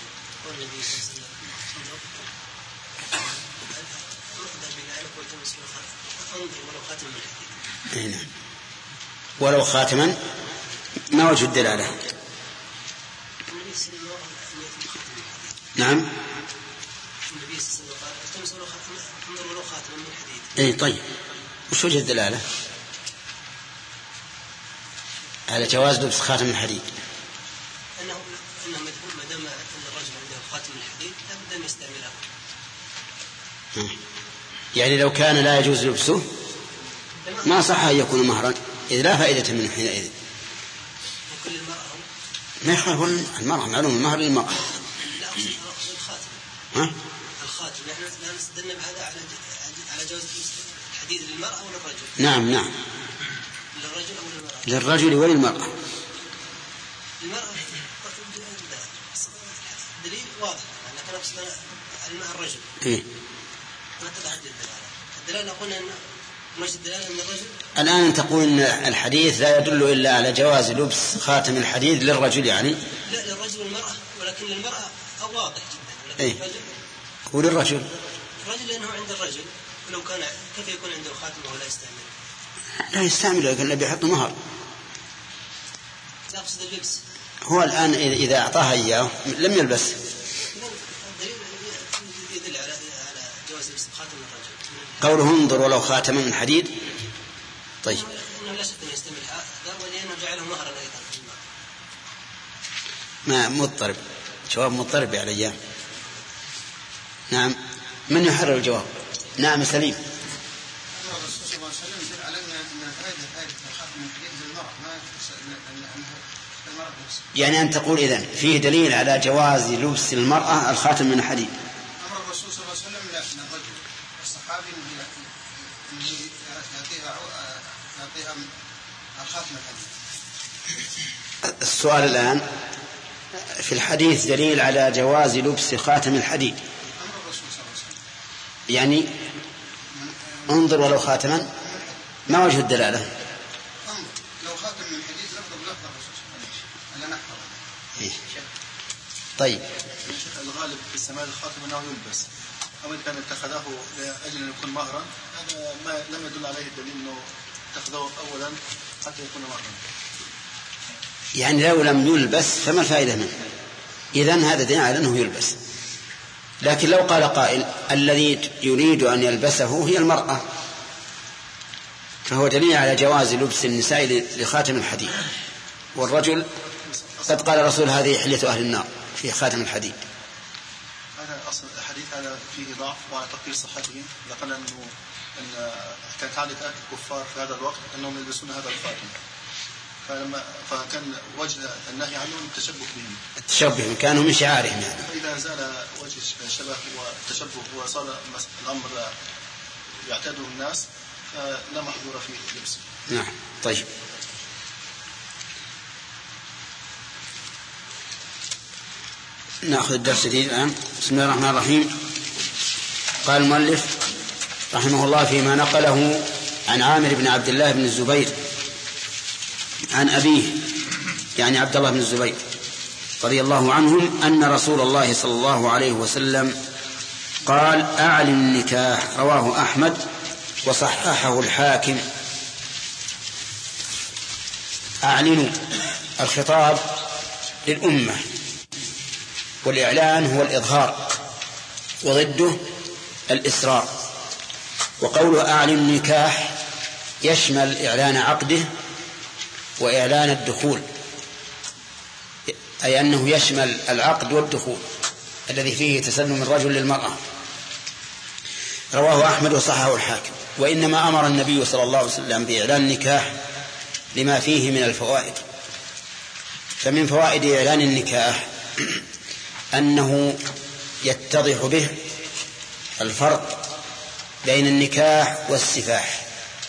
[SPEAKER 2] ولو خاتما ما وجه الدلالة؟ نعم. اي طيب وش وجه الدلالة على جواز لبس خاتم الحديد؟
[SPEAKER 11] انه مذموم ما دام ان الرجل عنده خاتم الحديد لابد ان يستعمله.
[SPEAKER 2] يعني لو كان لا يجوز لبسه ما صح أن يكون مهرا، إذ لا فائدة منه حينئذ.
[SPEAKER 6] للمرأة؟
[SPEAKER 2] ما يخالف المرأة، معلوم المهر للمرأة.
[SPEAKER 6] لا أقصد الخاتم.
[SPEAKER 2] ها؟
[SPEAKER 6] الخاتم نحن نستدل بهذا على جواز الحديد للمرأة ولا الرجل؟
[SPEAKER 2] نعم.
[SPEAKER 6] للرجل أو للمرأة؟
[SPEAKER 2] للرجل وللمرأة.
[SPEAKER 6] المرأة دليل واضح، لكن أقصد الرجل.
[SPEAKER 2] إيه؟
[SPEAKER 6] ما تتعدد الدلالة. قلنا أن مجد الدلالة من الرجل.
[SPEAKER 2] الآن أنت تقول أن الحديث لا يدل إلا على جواز لبس خاتم الحديد للرجل يعني؟
[SPEAKER 6] لا، للرجل والمرأة، ولكن للمرأة واضح جدا.
[SPEAKER 2] إيه؟ وللرجل؟
[SPEAKER 6] الرجل لأنه عند الرجل، ولو كان كيف يكون عنده خاتم وهو لا يستعمل؟
[SPEAKER 2] لا يستعمل، لكن النبي يحط مهر.
[SPEAKER 6] لا أقصد اللبس.
[SPEAKER 2] هو الآن إذا أعطاها إياه لم يلبس.
[SPEAKER 6] يدل على جواز لبس خاتم الرجل.
[SPEAKER 2] قوله انظر ولو خاتما من حديد. طيب.
[SPEAKER 6] إنه لا شك أن يستعمل هذا، ولأنه جعله مهرا أيضا.
[SPEAKER 2] ما مضطرب، جواب مضطرب يا رجال. نعم، من يحرر الجواب؟ نعم سليم.
[SPEAKER 12] الرسول صلى الله عليه وسلم يدل على أن هذه الخاتم من حديد للمرأة، ما المرأة نفسها.
[SPEAKER 2] يعني أن تقول إذن فيه دليل على جواز لبس المرأة الخاتم من حديد.
[SPEAKER 12] أمر الرسول صلى الله عليه وسلم لا، من الرجل الصحابي أن يعطيها الخاتم الحديد.
[SPEAKER 2] السؤال الآن في الحديث دليل على جواز لبس خاتم الحديد.
[SPEAKER 12] أمر الرسول صلى الله عليه وسلم.
[SPEAKER 2] يعني انظر ولو خاتما، ما وجه الدلالة؟
[SPEAKER 12] انظر لو خاتم من حديد لفظ الرسول صلى الله عليه وسلم ألا نحفظ.
[SPEAKER 2] إيه؟ طيب.
[SPEAKER 7] الغالب في استعمال الخاتم أنه يلبس، أو إن كان اتخذه لأجل أن يكون مهرا، هذا ما لم يدل عليه الدليل أنه اتخذه أولا حتى يكون مهرا.
[SPEAKER 2] يعني لو لم يلبس فما الفائدة منه؟ إذن هذا دليل على أنه يلبس. لكن لو قال قائل الذي يريد أن يلبسه هي المرأة، فهو دليل على جواز لبس النساء لخاتم الحديد. والرجل قد قال الرسول هذه حلية أهل النار في خاتم الحديد.
[SPEAKER 7] هذا أصل الحديث هذا فيه ضعف وعلى تقدير صحته، لقد أن كانت عادة أهل الكفار في هذا الوقت أنهم يلبسون هذا الخاتم، فكان وجه النهي عنهم التشبه بهم، كانوا من شعارهم يعني. فإذا زال وجه الشبه والتشبه وصار الأمر يعتاده الناس لا محظور في لبسه.
[SPEAKER 2] نعم. طيب. نأخذ الدرس الجديد الآن. بسم الله الرحمن الرحيم. قال المؤلف رحمه الله فيما نقله عن عامر بن عبد الله بن الزبير عن أبيه يعني عبد الله بن الزبير رضي الله عنهم أن رسول الله صلى الله عليه وسلم قال أعلن النكاح. رواه أحمد وصححه الحاكم. أعلنوا الخطاب للأمة، والإعلان هو الإظهار، وضده الإسرار. وقوله أعلن النكاح يشمل إعلان عقده وإعلان الدخول، أي أنه يشمل العقد والدخول الذي فيه تسلم الرجل للمرأة. رواه أحمد وصححه الحاكم. وإنما أمر النبي صلى الله عليه وسلم بإعلان النكاح لما فيه من الفوائد. فمن فوائد إعلان النكاح أنه يتضح به الفرق بين النكاح والسفاح،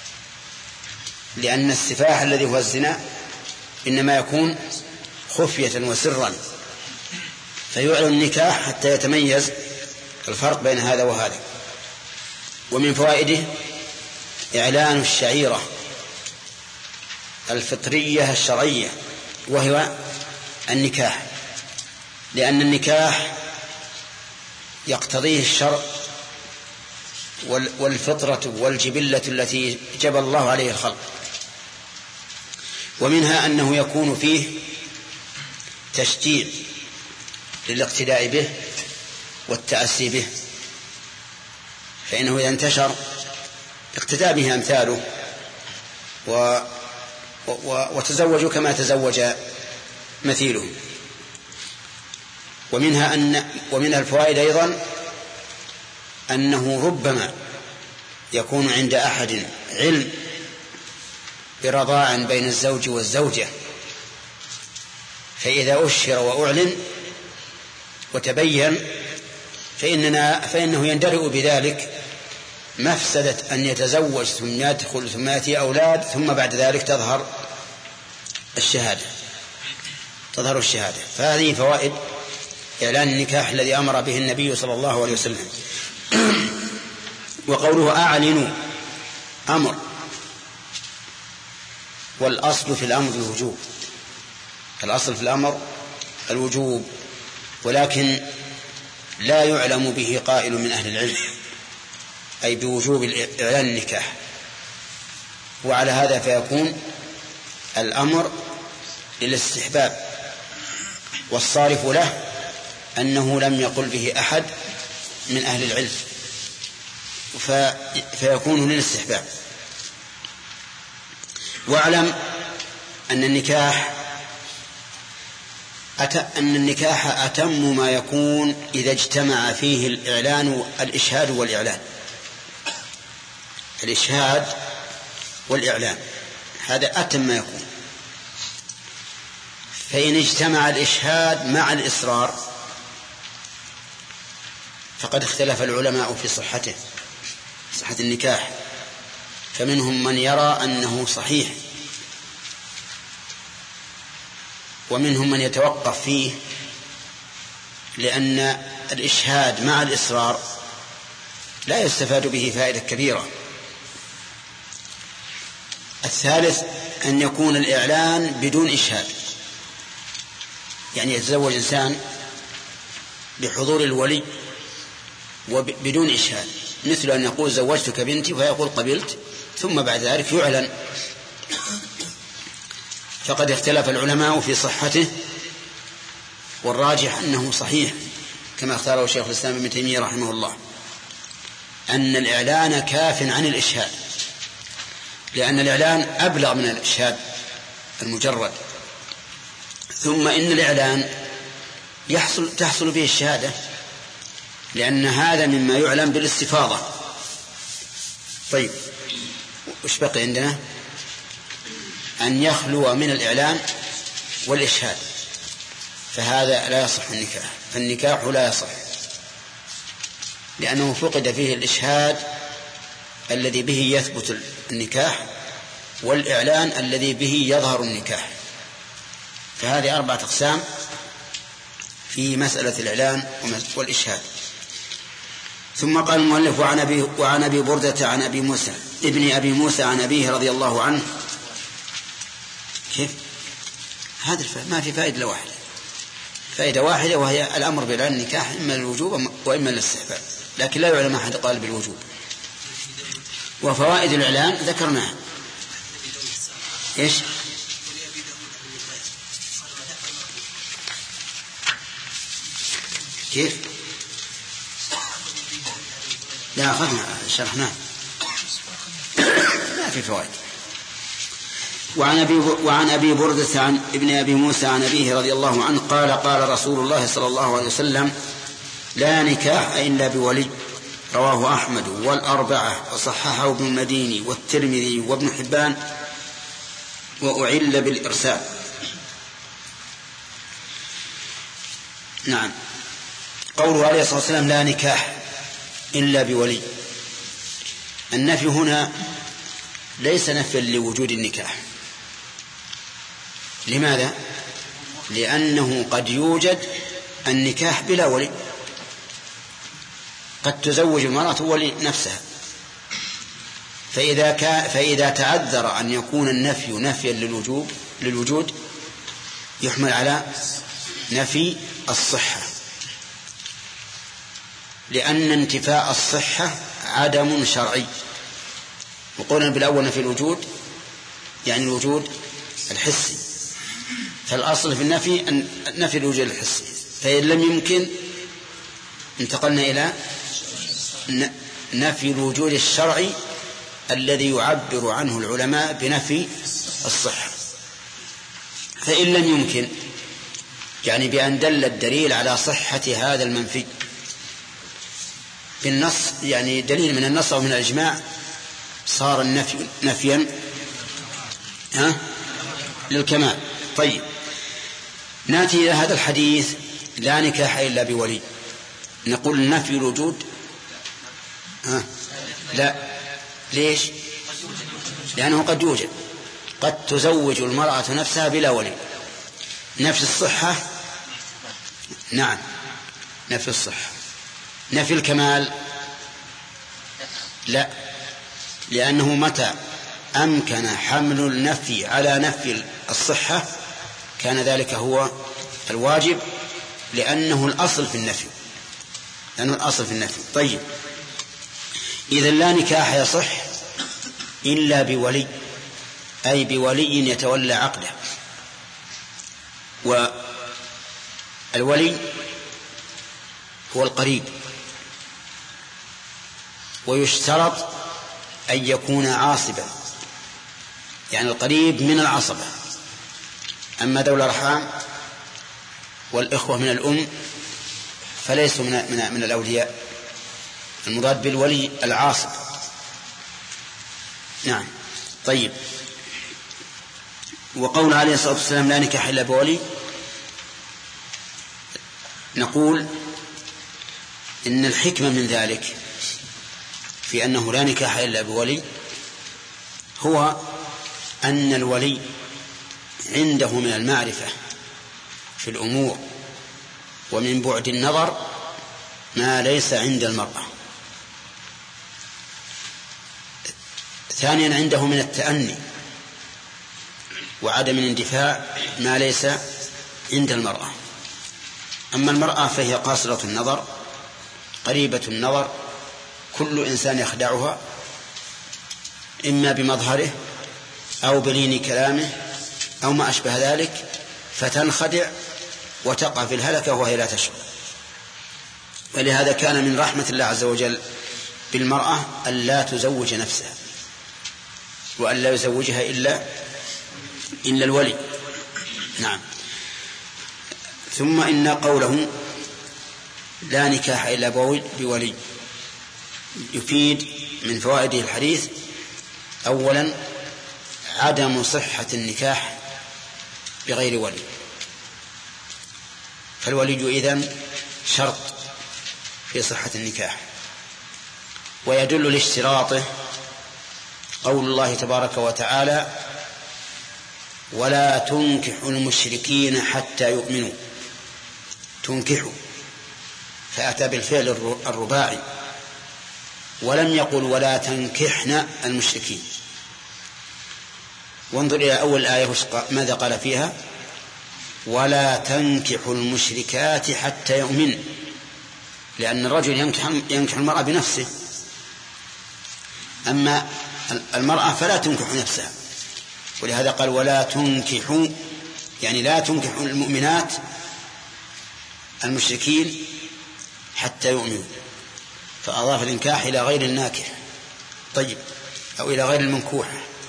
[SPEAKER 2] لأن السفاح الذي هو الزنا إنما يكون خفية وسرا، فيعلن النكاح حتى يتميز الفرق بين هذا وهذا. ومن فوائده إعلان الشعيرة الفطرية الشرعية وهو النكاح، لأن النكاح يقتضيه الشرع والفطرة والجبلة التي جبل الله عليه الخلق. ومنها أنه يكون فيه تشجيع للاقتداء به والتأسي به، فإنه إذا انتشر اقتدى به أمثاله وتزوجوا كما تزوج مثيله. ومنها الفوائد أيضا أنه ربما يكون عند أحد علم برضاع بين الزوج والزوجة فإذا أشهر وأعلن وتبين فإنه يندرئ بذلك مفسدة أن يتزوج ثم يدخل ثم يأتي أولاد ثم بعد ذلك تظهر الشهادة. فهذه فوائد إعلان النكاح الذي أمر به النبي صلى الله عليه وسلم. وقوله أعلنوا أمر، والأصل في الأمر الوجوب، الأصل في الأمر الوجوب، ولكن لا يعلم به قائل من أهل العلم أي بوجوب إعلان النكاح، وعلى هذا فيكون الأمر للاستحباب، والصارف له أنه لم يقل به أحد من أهل العلم فيكون للاستحباب. واعلم أن النكاح أتم ما يكون إذا اجتمع فيه الإشهاد والإعلان، هذا أتم ما يكون. فإن اجتمع الإشهاد مع الإصرار فقد اختلف العلماء في صحة النكاح، فمنهم من يرى أنه صحيح، ومنهم من يتوقف فيه، لأن الإشهاد مع الإصرار لا يستفاد به فائدة كبيرة. الثالث أن يكون الإعلان بدون إشهاد، يعني يتزوج إنسان بحضور الولي وبدون إشهاد، مثل أن يقول زوجتك بنتي فيقول قبلت، ثم بعد ذلك يعلن. فقد اختلف العلماء في صحته، والراجح أنه صحيح كما اختاره شيخ الإسلام ابن تيمية رحمه الله، أن الإعلان كاف عن الإشهاد، لأن الإعلان أبلغ من الإشهاد المجرد. ثم إن الإعلان تحصل به الشهادة، لأن هذا مما يعلم بالاستفاضة. طيب، وش بقي عندنا؟ أن يخلو من الإعلان والإشهاد، فهذا لا يصح النكاح، فالنكاح لا يصح لأنه فقد فيه الإشهاد الذي به يثبت النكاح، والإعلان الذي به يظهر النكاح. فهذه 4 أقسام في مسألة الإعلان والإشهاد. ثم قال المؤلف: وعن أبي بردة عن أبي موسى ابن أبي موسى عن أبيه رضي الله عنه. كيف هذا ما في فائدة واحدة وهي الأمر بإعلان النكاح إما للوجوب وإما للاستحباب، لكن لا يعلم أحد قال بالوجوب. وفوائد الإعلان ذكرناها. إيش؟ كيف؟ لا أخذنا شرحناه، ما في فوائد. وعن أبي بردة عن ابن أبي موسى عن أبيه رضي الله عنه قال: قال رسول الله صلى الله عليه وسلم: لا نكاح إلا بولي. رواه أحمد والأربعة وصححه ابن المديني والترمذي وابن حبان، وأعل بالإرسال. نعم. قوله عليه الصلاة والسلام: لا نكاح إلا بولي، النفي هنا ليس نفيا لوجود النكاح. لماذا؟ لأنه قد يوجد النكاح بلا ولي، قد تزوج المرأة ولي نفسها، فإذا تعذر أن يكون النفي نفيا للوجود يحمل على نفي الصحة، لأن انتفاء الصحة عدم شرعي. وقلنا بالأول نفي الوجود يعني الوجود الحسي، فالأصل في النفي أن نفي الوجود الحسي، فإن لم يمكن انتقلنا إلى نفي الوجود الشرعي الذي يعبر عنه العلماء بنفي الصحة. فإن لم يمكن يعني بأن دل الدليل على صحة هذا المنفي بالنص، يعني دليل من النص أو من الإجماع، صار النفي نفيا للكمال. طيب، نأتي إلى هذا الحديث لا نكاح إلا بولي، نقول نفي الوجود لا. ليش؟ لأنه قد يوجد، قد تزوج المرأة نفسها بلا ولي. نفي الصحة نعم نفي الصحة. نفي الكمال لا، لأنه متى أمكن حمل النفي على نفي الصحة كان ذلك هو الواجب، لأنه الأصل في النفي، طيب، إذن لا نكاح يصح إلا بولي، أي بولي يتولى عقده. والولي هو القريب، ويشترط أن يكون عاصبا، يعني القريب من العصبة. أما ذوي الأرحام والإخوة من الأم فليسوا من الأولياء. المراد بالولي العاصب. نعم. طيب، وقول عليه الصلاة والسلام لا نكاح إلا بولي، نقول إن الحكمة من ذلك في أنه لا نكاح إلا بولي هو أن الولي عنده من المعرفة في الأمور ومن بعد النظر ما ليس عند المرأة. ثانيا عنده من التأني وعدم الاندفاع ما ليس عند المرأة. أما المرأة فهي قاصرة النظر قريبة النظر، كل إنسان يخدعها إما بمظهره أو بلين كلامه أو ما أشبه ذلك، فتنخدع وتقع في الهلكة وهي لا تشعر. ولهذا كان من رحمة الله عز وجل بالمرأة أن لا تزوج نفسها وأن لا يزوجها إلا الولي. نعم. ثم إن قوله لا نكاح إلا بولي يفيد من فوائد الحديث أولا عدم صحة النكاح بغير ولي، فالولي إذن شرط في صحة النكاح. ويدل لاشتراطه قول الله تبارك وتعالى ولا تنكحوا المشركين حتى يؤمنوا. تنكحوا فأتى بالفعل الرباعي، ولم يقل ولا تنكحن المشركين. وانظر إلى أول آية ماذا قال فيها؟ ولا تنكحوا المشركات حتى يؤمن، لأن الرجل ينكح المرأة بنفسه، أما المرأة فلا تنكح نفسها. ولهذا قال ولا تنكحوا، يعني لا تنكحوا المؤمنات المشركين حتى يؤمنوا، فأضاف الإنكاح إلى غير الناكح. طيب، أو إلى غير المنكوح.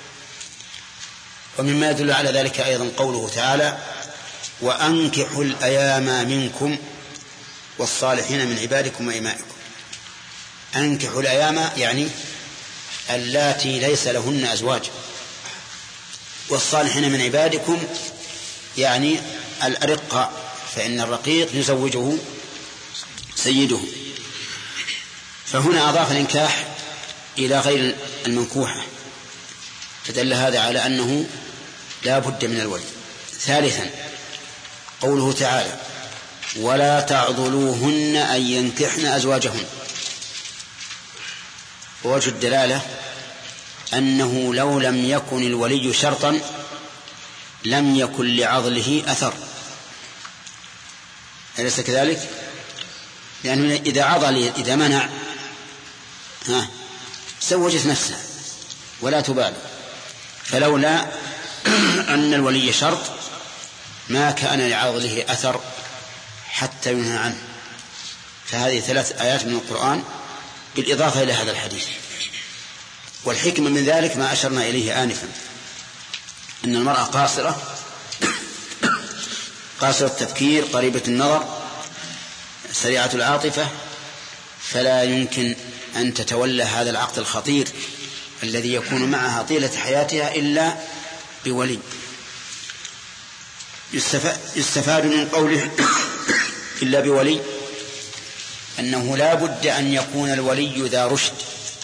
[SPEAKER 2] ومما يدل على ذلك أيضا قوله تعالى وأنكحوا الأيام منكم والصالحين من عبادكم وإمائكم. أنكحوا الأيام يعني اللاتي ليس لهن أزواج، والصالحين من عبادكم يعني الأرقة، فإن الرقيق يزوجه سيده. فهنا أضاف الإنكاح إلى غير المنكوحة، فدل هذا على أنه لا بد من الولي. ثالثا قوله تعالى ولا تعضلوهن أن ينكحن أزواجهن. ووجه الدلالة أنه لو لم يكن الولي شرطا لم يكن لعضله أثر، أليس كذلك؟ لأنه إذا عضل إذا منع زوجت نفسها ولا تبالي. فلولا أن الولي شرط ما كان لعضله أثر حتى ينهى عنه. فهذه 3 آيات من القرآن بالإضافة إلى هذا الحديث. والحكمة من ذلك ما أشرنا إليه آنفا، أن المرأة قاصرة التفكير قريبة النظر سريعة العاطفة، فلا يمكن أن تتولى هذا العقد الخطير الذي يكون معها طيلة حياتها إلا بولي. يستفاد من قوله إلا بولي أنه لا بد أن يكون الولي ذا رشد.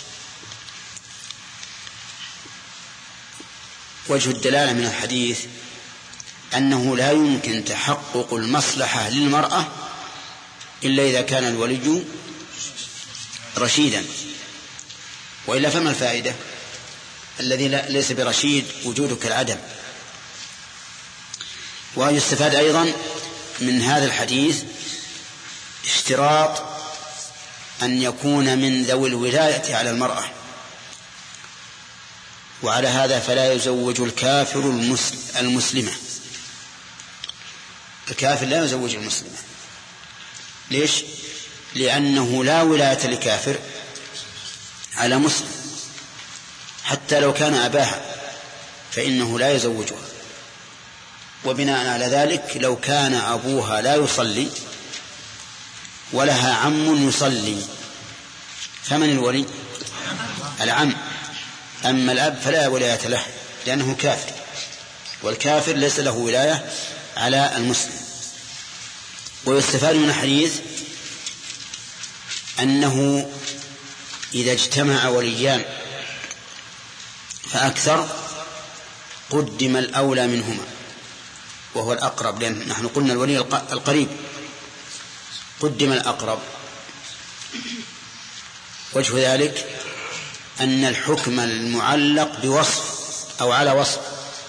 [SPEAKER 2] وجه الدلالة من الحديث أنه لا يمكن تحقق المصلحة للمرأة إلا إذا كان الولي رشيدا، وإلا فما الفائدة؟ الذي ليس برشيد وجوده كالعدم. ويستفاد أيضا من هذا الحديث اشتراط أن يكون من ذوي الولاية على المرأة، وعلى هذا فلا يزوج الكافر المسلمة. الكافر لا يزوج المسلمة. ليش؟ لأنه لا ولاية لكافر على مسلم، حتى لو كان أباها فإنه لا يزوجها. وبناء على ذلك لو كان أبوها لا يصلي ولها عم يصلي فمن الولي؟ العم. أما الأب فلا ولاية له لأنه كافر، والكافر ليس له ولاية على المسلم. ويستفاد من الحديث أنه إذا اجتمع وليان فأكثر قدم الأولى منهما وهو الأقرب، لأن نحن قلنا الولي القريب قدم الأقرب. وجه ذلك أن الحكم المعلق بوصف أو على وصف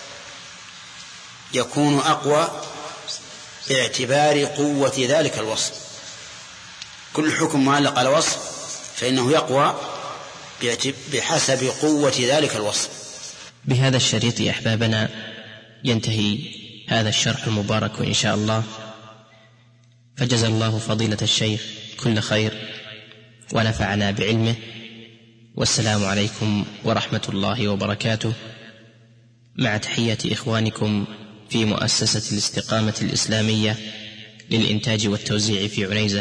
[SPEAKER 2] يكون أقوى باعتبار قوة ذلك الوصف. كل حكم معلق على وصف فإنه يقوى بحسب قوة ذلك الوصف.
[SPEAKER 13] بهذا الشريط يا أحبابنا ينتهي هذا الشرح المبارك إن شاء الله، فجزى الله فضيلة الشيخ كل خير ونفعنا بعلمه، والسلام عليكم ورحمة الله وبركاته، مع تحيات إخوانكم في مؤسسة الاستقامة الإسلامية للإنتاج والتوزيع في عنيزة.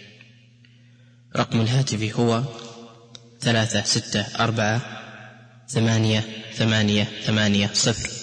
[SPEAKER 13] رقم الهاتف هو 364 888 0.